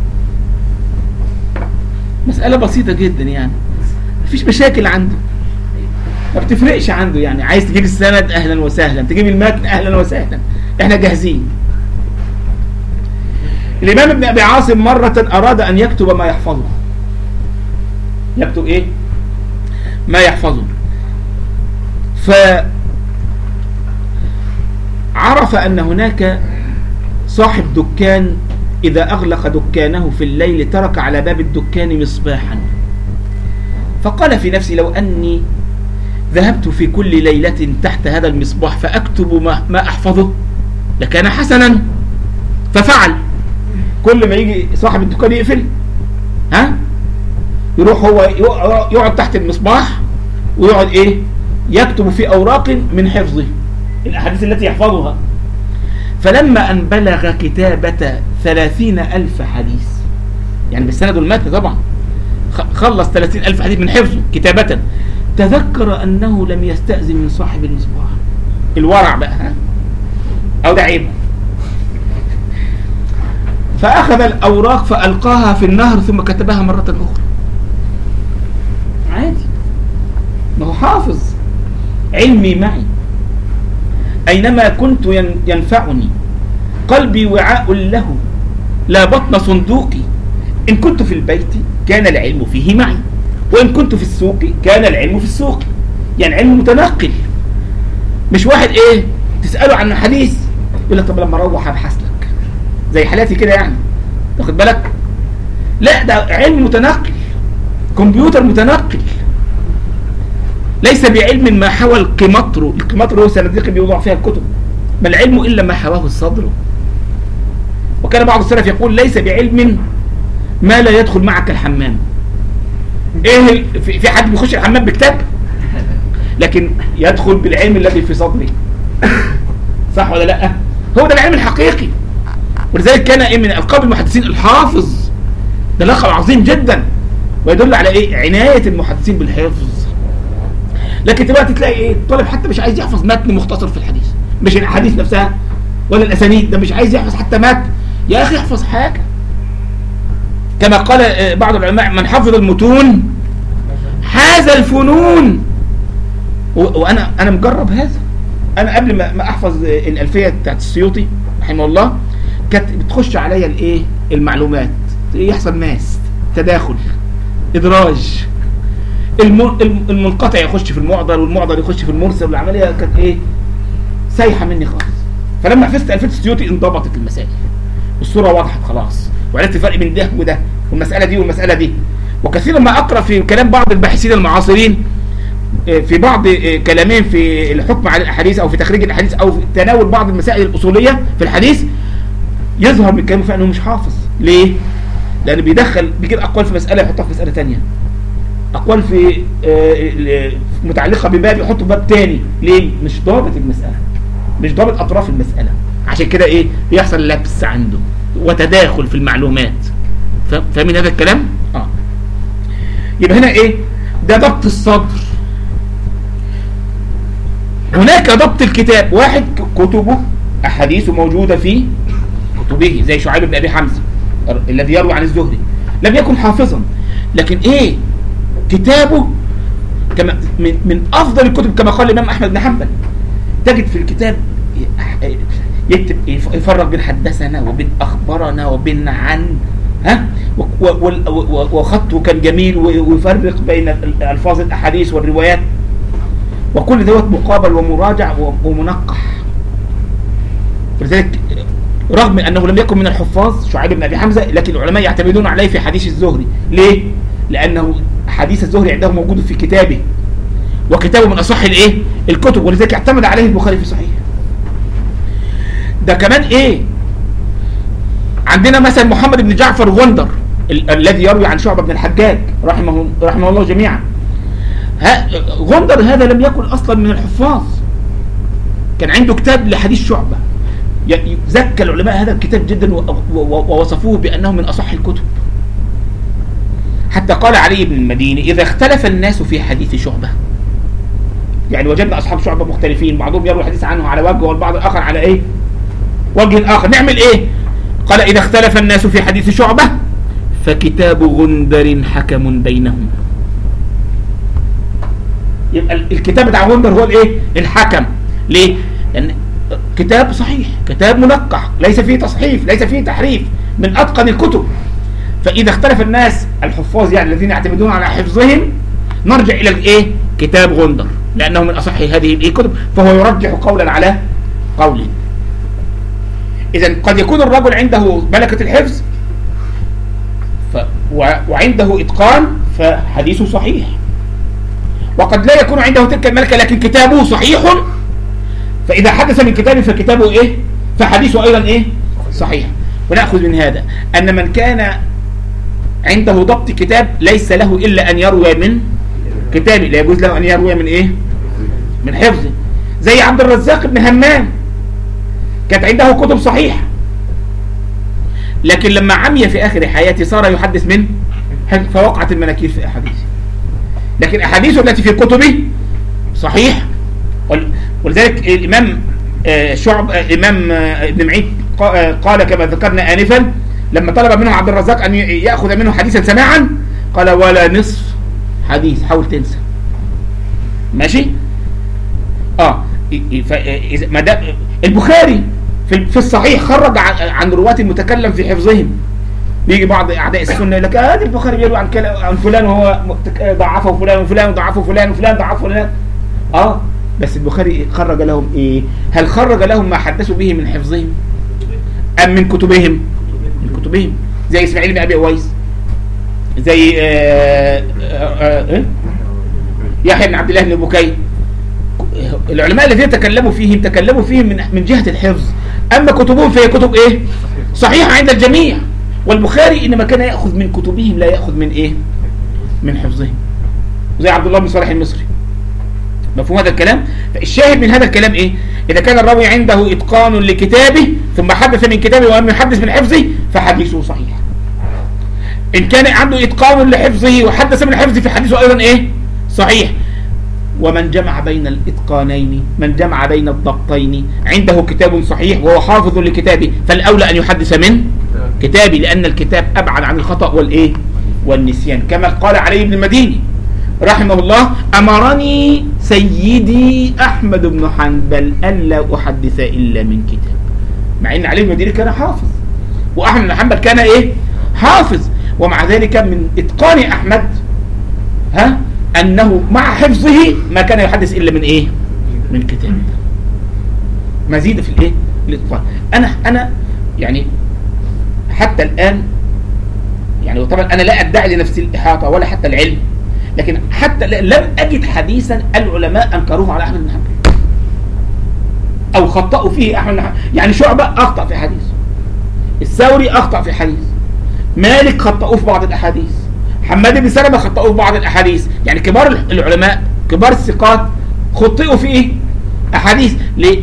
مسألة بسيطة جدا يعني، مفيش مشاكل عنده، ما بتفرقش عنده. يعني عايز تجيب السند اهلا وسهلا، تجيب المتن اهلا وسهلا، احنا جاهزين. الامام ابن ابي عاصم مرة اراد ان يكتب ما يحفظه، يكتب ايه ما يحفظه، فعرف ان هناك صاحب دكان اذا اغلق دكانه في الليل ترك على باب الدكان مصباحا، فقال في نفسي: لو اني ذهبت في كل ليلة تحت هذا المصباح فاكتب ما, ما احفظه لكان حسنا. ففعل. كل ما يجي صاحب الدكان يقفل، ها يروح هو يقعد تحت المصباح ويقعد ايه يكتب في اوراق من حفظه الاحاديث التي يحفظها. فلما ان بلغ كتابة ثلاثين الف حديث، يعني بالسند والمتن طبعا، خلص ثلاثين الف حديث من حفظه كتابة، تذكر انه لم يستأذن من صاحب المصباح. الورع بقى، ها او ده عيب. فاخذ الاوراق فالقاها في النهر ثم كتبها مرة اخرى. عادي، ما هو حافظ. علمي معي اينما كنت ينفعني، قلبي وعاء له لا بطن صندوقي، ان كنت في البيت كان العلم فيه معي، وان كنت في السوق كان العلم في السوق. يعني علم متنقل، مش واحد ايه تسأله عن حديث يقول لك طب لما اروح ابحث لك زي حالاتي كده، يعني تاخد بالك. لا، ده علم متنقل، كمبيوتر متنقل، ليس بعلم ما حوى القمطر. القمطر هو صناديق بيوضع فيها الكتب، ما العلم الا ما حواه الصدر. وكان بعض السلف يقول: ليس بعلم ما لا يدخل معك الحمام. ايه في حد بيخش الحمام بكتاب؟ لكن يدخل بالعلم الذي في صدره. صح ولا لا؟ هو ده العلم الحقيقي. ولذلك كان ايه من القاب المحدثين الحافظ، ده لقب عظيم جدا، ويدل على ايه عناية المحدثين بالحفظ. لكن دلوقتي تلاقي ايه الطالب حتى مش عايز يحفظ متن مختصر في الحديث، مش الاحاديث نفسها ولا الاسانيد، ده مش عايز يحفظ حتى متن. يا اخي احفظ حاجه، كما قال بعض العلماء من حفظ المتون حاز الفنون. وانا انا مجرب هذا. انا قبل ما احفظ الالفيه بتاعت السيوطي رحمه الله كانت بتخش عليا الايه المعلومات، يحصل ماس، تداخل، ادراج، المنقطع يخش في المعضل والمعضل يخش في المرسل، والعمليه كانت ايه سايحه مني خالص. فلما حفظت الفيه السيوطي انضبطت المسائل والصوره وضحت خلاص، وعرفت الفرق بين ده وده والمساله دي والمساله دي. وكثيرا ما اقرا في كلام بعض الباحثين المعاصرين في بعض كلامين في الحكم على الاحاديث او في تخريج الاحاديث او في تناول بعض المسائل الاصوليه في الحديث، يظهر من كلامه فعلا انه مش حافظ. ليه؟ لانه بيدخل بيجيب اقوال في مساله يحطها في مساله ثانيه، اقوال في متعلقه بباب يحطه في باب ثاني. ليه؟ مش ضابط المساله، مش ضابط اطراف المساله، عشان كده ايه بيحصل لبس عنده وتداخل في المعلومات. فاهمين هذا الكلام؟ اه يبقى هنا ايه ده ضبط الصدر. هناك ضبط الكتاب، واحد كتبه احاديثه موجوده في كتبه زي شعيب بن ابي حمزه الذي يروي عن الزهري، لم يكن حافظا لكن ايه كتابه كما من, من افضل الكتب كما قال الامام احمد بن حنبل. تجد في الكتاب يكتب يفرق بين حدثنا وبين اخبرنا وبين عن ها وخطه كان جميل، ويفرق بين الفاظ الاحاديث والروايات، وكل دوت مقابل ومراجع ومنقح. ولذلك رغم انه لم يكن من الحفاظ شعيب بن ابي حمزه، لكن العلماء يعتمدون عليه في حديث الزهري. ليه؟ لانه حديث الزهري عندهم موجود في كتابه، وكتابه من اصح الايه الكتب، ولذلك اعتمد عليه البخاري في صحيح. ده كمان ايه عندنا مثلا محمد بن جعفر غندر ال- الذي يروي عن شعبة بن الحجاج رحمه رحمه الله جميعا. غندر هذا لم يكن اصلا من الحفاظ، كان عنده كتاب لحديث شعبة، زكى العلماء هذا الكتاب جدا ووصفوه بانه من اصح الكتب. حتى قال علي بن المديني اذا اختلف الناس في حديث شعبة، يعني وجدنا اصحاب شعبة مختلفين، بعضهم يروي الحديث عنه على وجه والبعض الاخر على ايه وجه اخر، نعمل ايه؟ قال اذا اختلف الناس في حديث شعبة فكتاب غندر حكم بينهم. يبقى الكتاب بتاع غندر هو الايه الحكم. ليه؟ لان كتاب صحيح، كتاب منقح، ليس فيه تصحيف، ليس فيه تحريف، من اتقن الكتب. فاذا اختلف الناس الحفاظ يعني الذين يعتمدون على حفظهم، نرجع الى الايه كتاب غندر لانه من اصح هذه الكتب، فهو يرجح قولا على قول. اذا قد يكون الرجل عنده ملكة الحفظ ف... و... وعنده اتقان فحديثه صحيح، وقد لا يكون عنده تلك الملكة لكن كتابه صحيح، فاذا حدث من كتابه فكتابه ايه فحديثه ايضا ايه صحيح. ونأخذ من هذا ان من كان عنده ضبط كتاب ليس له الا ان يروي من كتابه، لا يجوز له ان يروي من ايه من حفظه. زي عبد الرزاق بن همام كانت عنده كتب صحيحة، لكن لما عمي في آخر حياته صار يحدث من فوقعت المناكير في أحاديثه، لكن أحاديثه التي في كتبه صحيح. ولذلك الإمام شعب الإمام ابن معين قال كما ذكرنا آنفا لما طلب منه عبد الرزاق أن يأخذ منه حديثا سماعا قال ولا نصف حديث، حاول تنسى. ماشي؟ آه ما دام البخاري في الصحيح خرج عن رواة المتكلم في حفظهم، بيجي بعض اعداء السنه يقول لك اه البخاري بيروي عن عن فلان وهو ضعفه فلان وفلان وضعفه فلان وفلان ضعفه فلان. اه بس البخاري خرج لهم ايه؟ هل خرج لهم ما حدثوا به من حفظهم ام من كتبهم؟ من كتبهم، زي اسماعيل بن ابي اويس، زي آه آه آه يحيى بن عبد الله بن بكير. العلماء الذين تكلموا فيهم تكلموا فيهم من من جهة الحفظ، أما كتبهم فهي كتب إيه صحيحة عند الجميع. والبخاري إنما كان يأخذ من كتبهم لا يأخذ من إيه من حفظهم، زي عبد الله بن صالح المصري. مفهوم هذا الكلام؟ فالشاهد من هذا الكلام إيه؟ إذا كان الراوي عنده إتقان لكتابه ثم حدث من كتابه ولم يحدث من حفظه فحديثه صحيح. إن كان عنده إتقان لحفظه وحدث من حفظه فحديثه أيضا إيه صحيح. ومن جمع بين الإتقانين، من جمع بين الضبطين عنده كتاب صحيح وهو حافظ لكتابه، فالأولى أن يحدث من كتابي، لأن الكتاب أبعد عن الخطأ والإيه والنسيان. كما قال علي بن المديني رحمه الله: أمرني سيدي أحمد بن حنبل ألا أحدث إلا من كتاب. مع أن علي بن المديني كان حافظ، وأحمد بن حنبل كان إيه حافظ، ومع ذلك من إتقان أحمد ها أنه مع حفظه ما كان يحدث إلا من إيه من كتاب. مزيد في الإيه الإتقان. أنا أنا يعني حتى الآن يعني طبعا أنا لا أدعي لنفسي الإحاطة ولا حتى العلم، لكن حتى لم أجد حديثا العلماء أنكروه على أحمد بن حنبل أو خطأوا فيه أحمد بن حنبل. يعني شعبة أخطأ في حديث، الثوري أخطأ في حديث، مالك خطأوه في بعض الأحاديث، حماد بن سلمة خطأوه في بعض الأحاديث. يعني كبار العلماء كبار الثقات خطئوا في إيه أحاديث. ليه؟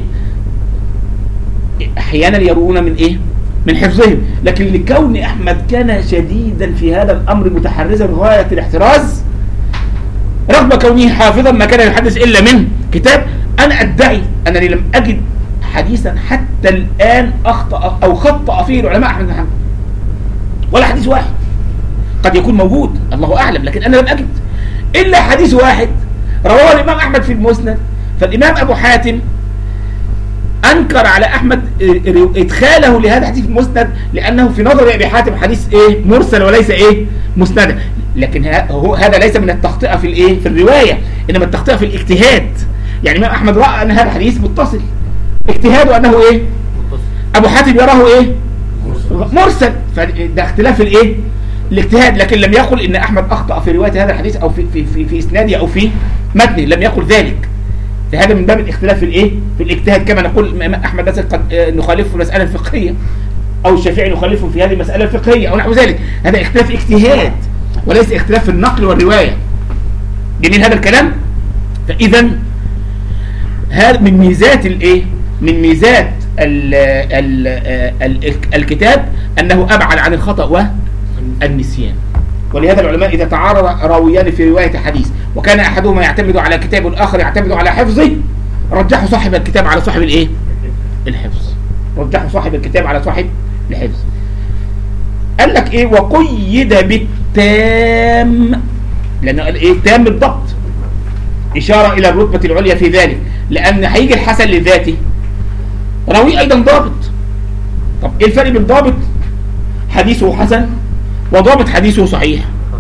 أحيانا يروون من إيه من حفظهم، لكن لكون أحمد كان شديدا في هذا الأمر متحرزا غاية الاحتراز رغم كونه حافظا ما كان يحدث إلا من كتاب. أنا أدعي أنني لم أجد حديثا حتى الآن أخطأ أو خطأ فيه العلماء أحمد بن حنبل، ولا حديث واحد. قد يكون موجود الله أعلم، لكن أنا لم أجد إلا حديث واحد رواه الإمام أحمد في المسند. فالإمام أبو حاتم أنكر على أحمد إدخاله لهذا الحديث في المسند، لأنه في نظر أبي حاتم حديث إيه مرسل وليس إيه مسندا. لكن هو هذا ليس من التخطئة في الإيه في الرواية، إنما التخطئة في الاجتهاد. يعني الإمام أحمد رأى أن هذا الحديث متصل، اجتهاده أنه إيه أبو حاتم يراه إيه مرسل، فده اختلاف الإيه الاجتهاد. لكن لم يقل إن أحمد أخطأ في رواية هذا الحديث أو في في في, في إسناده أو في متنه، لم يقل ذلك. فهذا من باب الاختلاف في الإيه في الاجتهاد. كما نقول الإمام أحمد مثلا قد نخالفه في المسألة الفقهية، أو الشافعي نخالفه في هذه المسألة الفقهية أو نحو ذلك. هذا اختلاف اجتهاد وليس اختلاف في النقل والرواية. جميل هذا الكلام. فإذا هذا من ميزات الإيه من ميزات ال ال ال الكتاب أنه أبعد عن الخطأ والنسيان. ولهذا العلماء إذا تعارض راويان في رواية حديث وكان أحدهما يعتمد على كتاب والآخر يعتمد على حفظه، رجحوا صاحب الكتاب على صاحب الإيه الحفظ. رجحوا صاحب الكتاب على صاحب الحفظ. قال لك إيه وقيد بالتام، لأنه قال إيه تام بالضبط، إشارة إلى الرتبة العليا في ذلك، لأن هيجي الحسن لذاته راوي أيضا ضابط. طب إيه الفرق بين ضابط حديثه حسن وضابط حديثه صحيح؟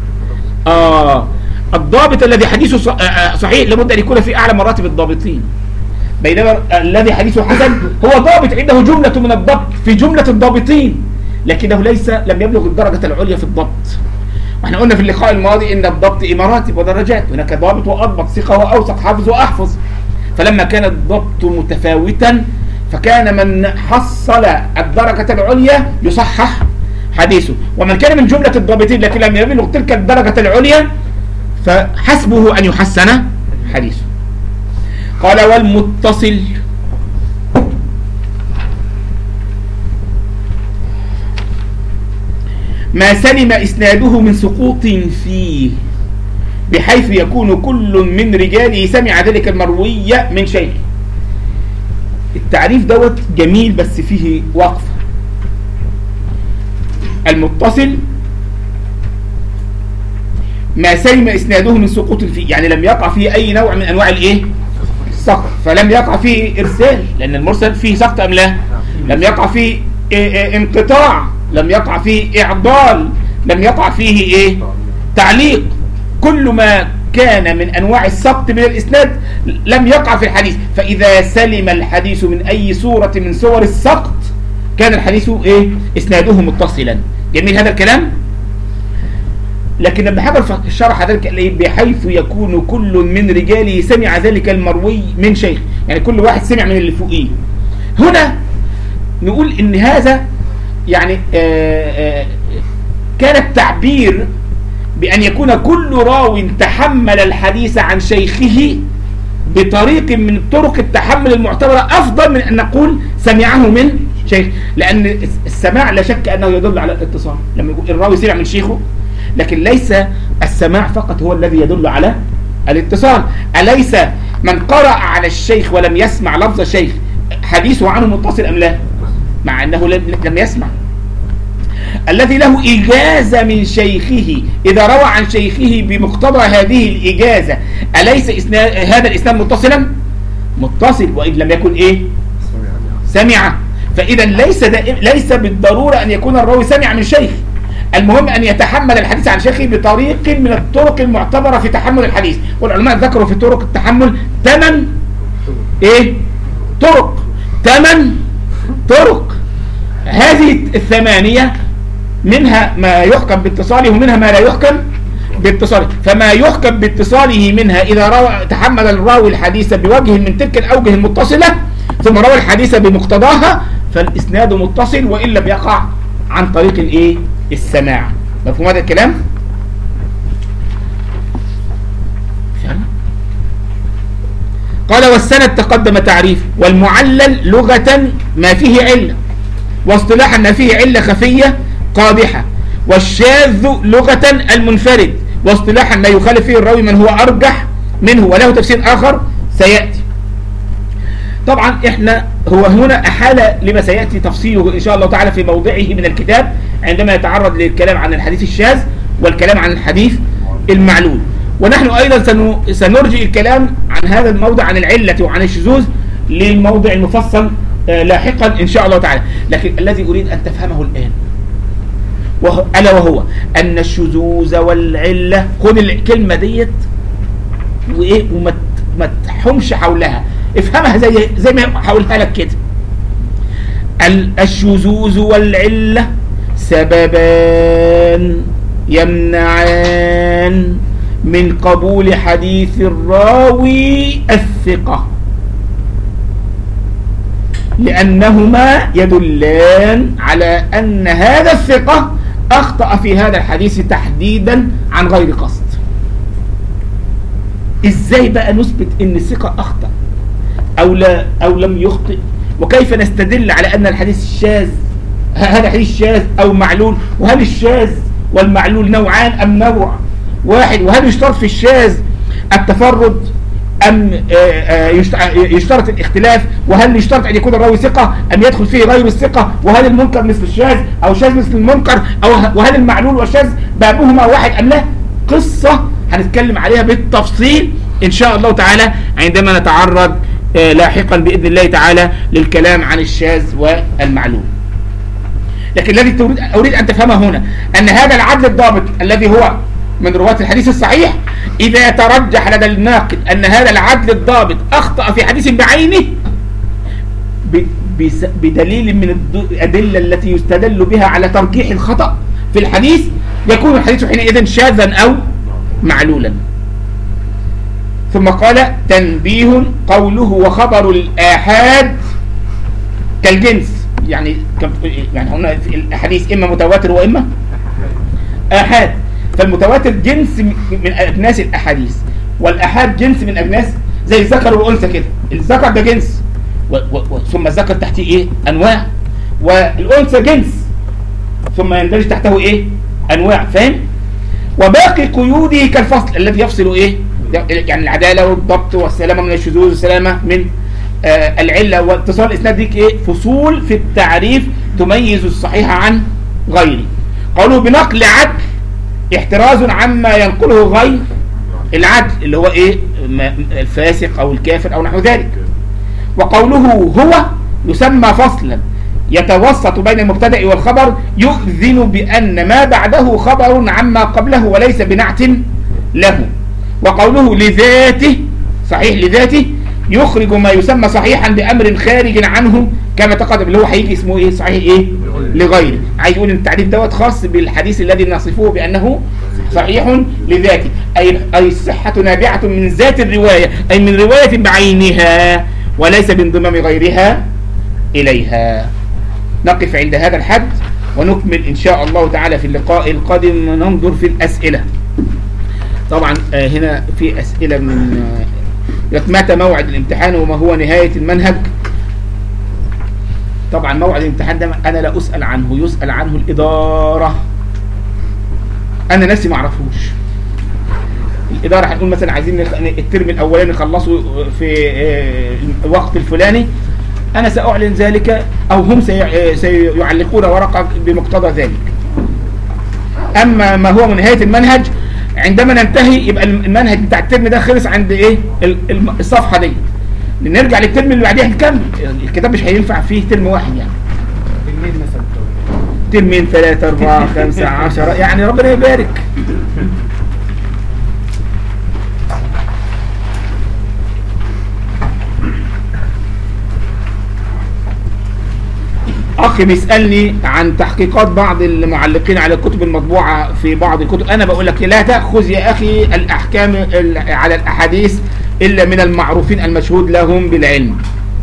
آه الضابط الذي حديثه صحيح لابد أن يكون في أعلى مراتب الضابطين، بينما الذي حديثه حسن هو ضابط عنده جملة من الضبط في جملة الضابطين، لكنه ليس لم يبلغ الدرجة العليا في الضبط. واحنا قلنا في اللقاء الماضي ان الضبط مراتب ودرجات، هناك ضابط واضبط، ثقة واوثق، حافظ واحفظ. فلما كان الضبط متفاوتا فكان من حصل الدرجة العليا يصحح حديثه، ومن كان من جملة الضابطين لكن لم يبلغ تلك الدرجة العليا فحسبه أن يحسن حديثه. قال والمتصل ما سلم إسناده من سقوط فيه بحيث يكون كل من رجاله سمع ذلك المروي من شيء. التعريف دوت جميل بس فيه وقفة. المتصل ما سلم إسناده من سقوط فيه، يعني لم يقع فيه أي نوع من أنواع الإيه سقط، فلم يقع فيه إرسال، لأن المرسل فيه سقط أم لا؟ لم يقع فيه انقطاع، لم يقع فيه إعضال، لم يقع فيه إيه تعليق. كل ما كان من أنواع السقط من الإسناد لم يقع في الحديث. فإذا سلم الحديث من أي صورة من صور السقط كان الحديث إيه إسناده متصلا. جميل هذا الكلام. لكن ابن حجر شرح ذلك بحيث يكون كل من رجاله سمع ذلك المروي من شيخ، يعني كل واحد سمع من اللي فوقيه. هنا نقول إن هذا يعني آآ آآ كان التعبير بأن يكون كل راو تحمل الحديث عن شيخه بطريق من طرق التحمل المعتبرة أفضل من أن نقول سمعه من شيخ، لأن السماع لا شك أنه يدل على الاتصال. لما يقول الراوي سمع من شيخه، لكن ليس السماع فقط هو الذي يدل على الاتصال. أليس من قرأ على الشيخ ولم يسمع لفظ الشيخ حديثه عنه متصل أم لا؟ مع أنه لم يسمع. الذي له إجازة من شيخه إذا روى عن شيخه بمقتضى هذه الإجازة أليس هذا الإسناد متصلا؟ متصل، وإن لم يكن إيه؟ سمع. فإذا ليس ليس بالضرورة أن يكون الراوي سمع من شيخ، المهم أن يتحمل الحديث عن شيخه بطريق من الطرق المعتبرة في تحمل الحديث. والعلماء ذكروا في طرق التحمل ثمان إيه؟ طرق، ثمان طرق. هذه الثمانية منها ما يحكم باتصاله ومنها ما لا يحكم باتصاله. فما يحكم باتصاله منها إذا روى تحمل الراوي الحديث بوجه من تلك الأوجه المتصلة ثم روى الحديث بمقتضاها فالإسناد متصل وإن لم يقع عن طريق الإيه؟ السماع. مفهوم هذا الكلام؟ فهم؟ قال والسند تقدم تعريف. والمعلل لغة ما فيه علة، واصطلاحا ما فيه علة خفية قادحة. والشاذ لغة المنفرد، واصطلاحا ما يخالف فيه الراوي من هو أرجح منه وله تفسير آخر سيأتي. طبعا احنا هو هنا أحال لما سيأتي تفصيله إن شاء الله تعالى في موضعه من الكتاب عندما يتعرض للكلام عن الحديث الشاذ والكلام عن الحديث المعلول. ونحن أيضا سنرجئ الكلام عن هذا الموضع عن العلة وعن الشذوذ للموضع المفصل لاحقا إن شاء الله تعالى. لكن الذي أريد أن تفهمه الآن وهو ألا وهو أن الشذوذ والعلة، خذ الكلمة ديت وإيه وما ما تحومش حولها، افهمها زي زي ما حولها لك كده. الشذوذ والعلة سببان يمنعان من قبول حديث الراوي الثقة، لأنهما يدلان على أن هذا الثقة أخطأ في هذا الحديث تحديدا عن غير قصد. إزاي بقى نثبت أن الثقة أخطأ أو لا أو لم يخطئ؟ وكيف نستدل على أن الحديث شاذ، هذا حديث شاذ أو معلول؟ وهل الشاذ والمعلول نوعان أم نوع واحد؟ وهل يشترط في الشاذ التفرد أم يشترط الاختلاف؟ وهل يشترط أن يكون الراوي ثقة أم يدخل فيه غير الثقة؟ وهل المنكر مثل الشاذ أو الشاذ مثل المنكر؟ أو وهل المعلول والشاذ بابهما واحد أم لا؟ قصة هنتكلم عليها بالتفصيل إن شاء الله تعالى عندما نتعرض لاحقا بإذن الله تعالى للكلام عن الشاذ والمعلول. لكن الذي أريد أن تفهمه هنا أن هذا العدل الضابط الذي هو من رواة الحديث الصحيح إذا ترجح لدى الناقد أن هذا العدل الضابط أخطأ في حديث بعينه بدليل من الأدلة التي يستدل بها على ترجيح الخطأ في الحديث، يكون الحديث حينئذ شاذا أو معلولا. ثم قال تنبيه قوله وخبر الآحاد كالجنس، يعني يعني هنا في الحديث إما متواتر وإما آحاد. فالمتواتر جنس من أجناس الأحاديث، والآحاد جنس من أجناس زي الذكر والأنثى كده. الذكر ده جنس و و و ثم الذكر تحته إيه؟ أنواع، والأنثى جنس ثم يندرج تحته إيه؟ أنواع. فاهم؟ وباقي قيوده كالفصل الذي يفصل إيه؟ يعني العدالة والضبط والسلامة من الشذوذ والسلامة من آه العلة واتصال الإسناد ديك إيه؟ فصول في التعريف تميز الصحيح عن غيره. قالوا بنقل عدل احتراز عما ينقله غير العدل اللي هو إيه؟ الفاسق أو الكافر أو نحو ذلك. وقوله هو يسمى فصلا يتوسط بين المبتدأ والخبر يؤذن بأن ما بعده خبر عما قبله وليس بنعت له. وقوله لذاته صحيح لذاته يخرج ما يسمى صحيحا بأمر خارج عنه كما تقدم، اللي هو هيجي اسمه ايه؟ صحيح ايه؟ لغيره. عايز يقول ان التعريف دوت خاص بالحديث الذي نصفه بأنه صحيح لذاته، أي أي الصحة نابعة من ذات الرواية، أي من رواية بعينها وليس بانضمام غيرها إليها. نقف عند هذا الحد ونكمل إن شاء الله تعالى في اللقاء القادم ننظر في الأسئلة. طبعا هنا في أسئلة من متى موعد الامتحان وما هو نهاية المنهج. طبعا موعد الامتحان ده أنا لا أسأل عنه، يسأل عنه الإدارة، أنا نفسي ما أعرفوش. الاداره هنقول مثلا عايزين الترم الاولاني نخلصه في الوقت الفلاني، انا ساعلن ذلك او هم سيعلقون ورقه بمقتضى ذلك. اما ما هو من نهايه المنهج عندما ننتهي يبقى المنهج بتاع الترم ده خلص عند ايه الصفحه دي، نرجع للترم اللي بعديها نكمل. الكتاب مش هينفع فيه ترم واحد يعني، ترمين مثلا، ترمين ثلاثة أربعة خمسة عشرة، يعني ربنا يبارك. أخي بيسألني عن تحقيقات بعض المعلقين على الكتب المطبوعة في بعض الكتب. أنا بقول لك لا تأخذ يا أخي الأحكام على الأحاديث إلا من المعروفين المشهود لهم بالعلم.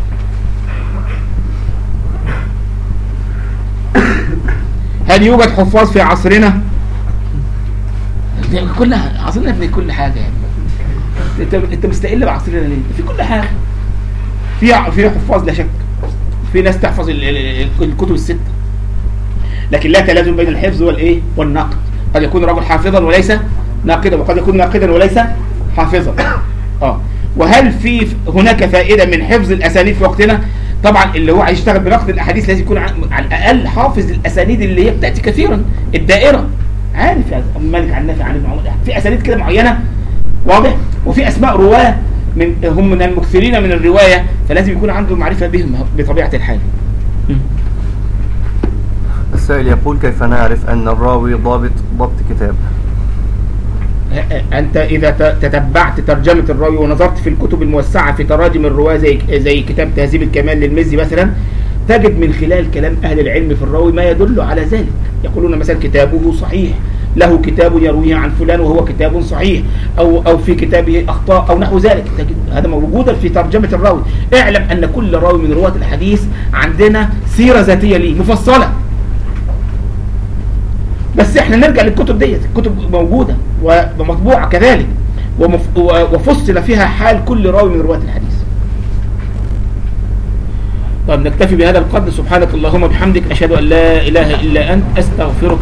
هل يوجد حفاظ في عصرنا؟ كل عصرنا ابن كل حاجة يعني. انت انت مستقل بعصرنا ليه؟ في كل حاجة. في في حفاظ لا شك. في ناس تحفظ الكتب الستة. لكن لا تلازم بين الحفظ والايه؟ والنقد. قد يكون الرجل حافظا وليس ناقدا، وقد يكون ناقدا وليس حافظا. اه وهل في هناك فائدة من حفظ الأسانيد في وقتنا؟ طبعا اللي هو هيشتغل بنقد الأحاديث لازم يكون على الأقل حافظ الأسانيد اللي هي بتأتي كثيرا، الدائرة، عارف يا مالك عن نافع عن ابن عمر، في أسانيد كده معينة واضح، وفي أسماء رواه من هم من المكثرين من الرواية، فلازم يكون عنده معرفة بهم بطبيعة الحال. السائل يقول: كيف نعرف أن الراوي ضابط ضبط كتاب؟ أنت إذا تتبعت ترجمة الراوي ونظرت في الكتب الموسعة في تراجم الرواة زي زي كتاب تهذيب الكمال للمزي مثلا، تجد من خلال كلام أهل العلم في الراوي ما يدل على ذلك. يقولون مثلا كتابه صحيح، له كتاب يرويه عن فلان وهو كتاب صحيح، أو أو في كتابه أخطاء أو نحو ذلك، تجد هذا موجودا في ترجمة الراوي. اعلم أن كل راوي من رواة الحديث عندنا سيرة ذاتية ليه مفصلة، بس احنا نرجع للكتب ديت، الكتب موجودة ومطبوعة كذلك، ومف... وفصل فيها حال كل راوي من رواة الحديث. طيب نكتفي بهذا القدر. سبحانك اللهم وبحمدك، أشهد أن لا إله إلا أنت، أستغفرك.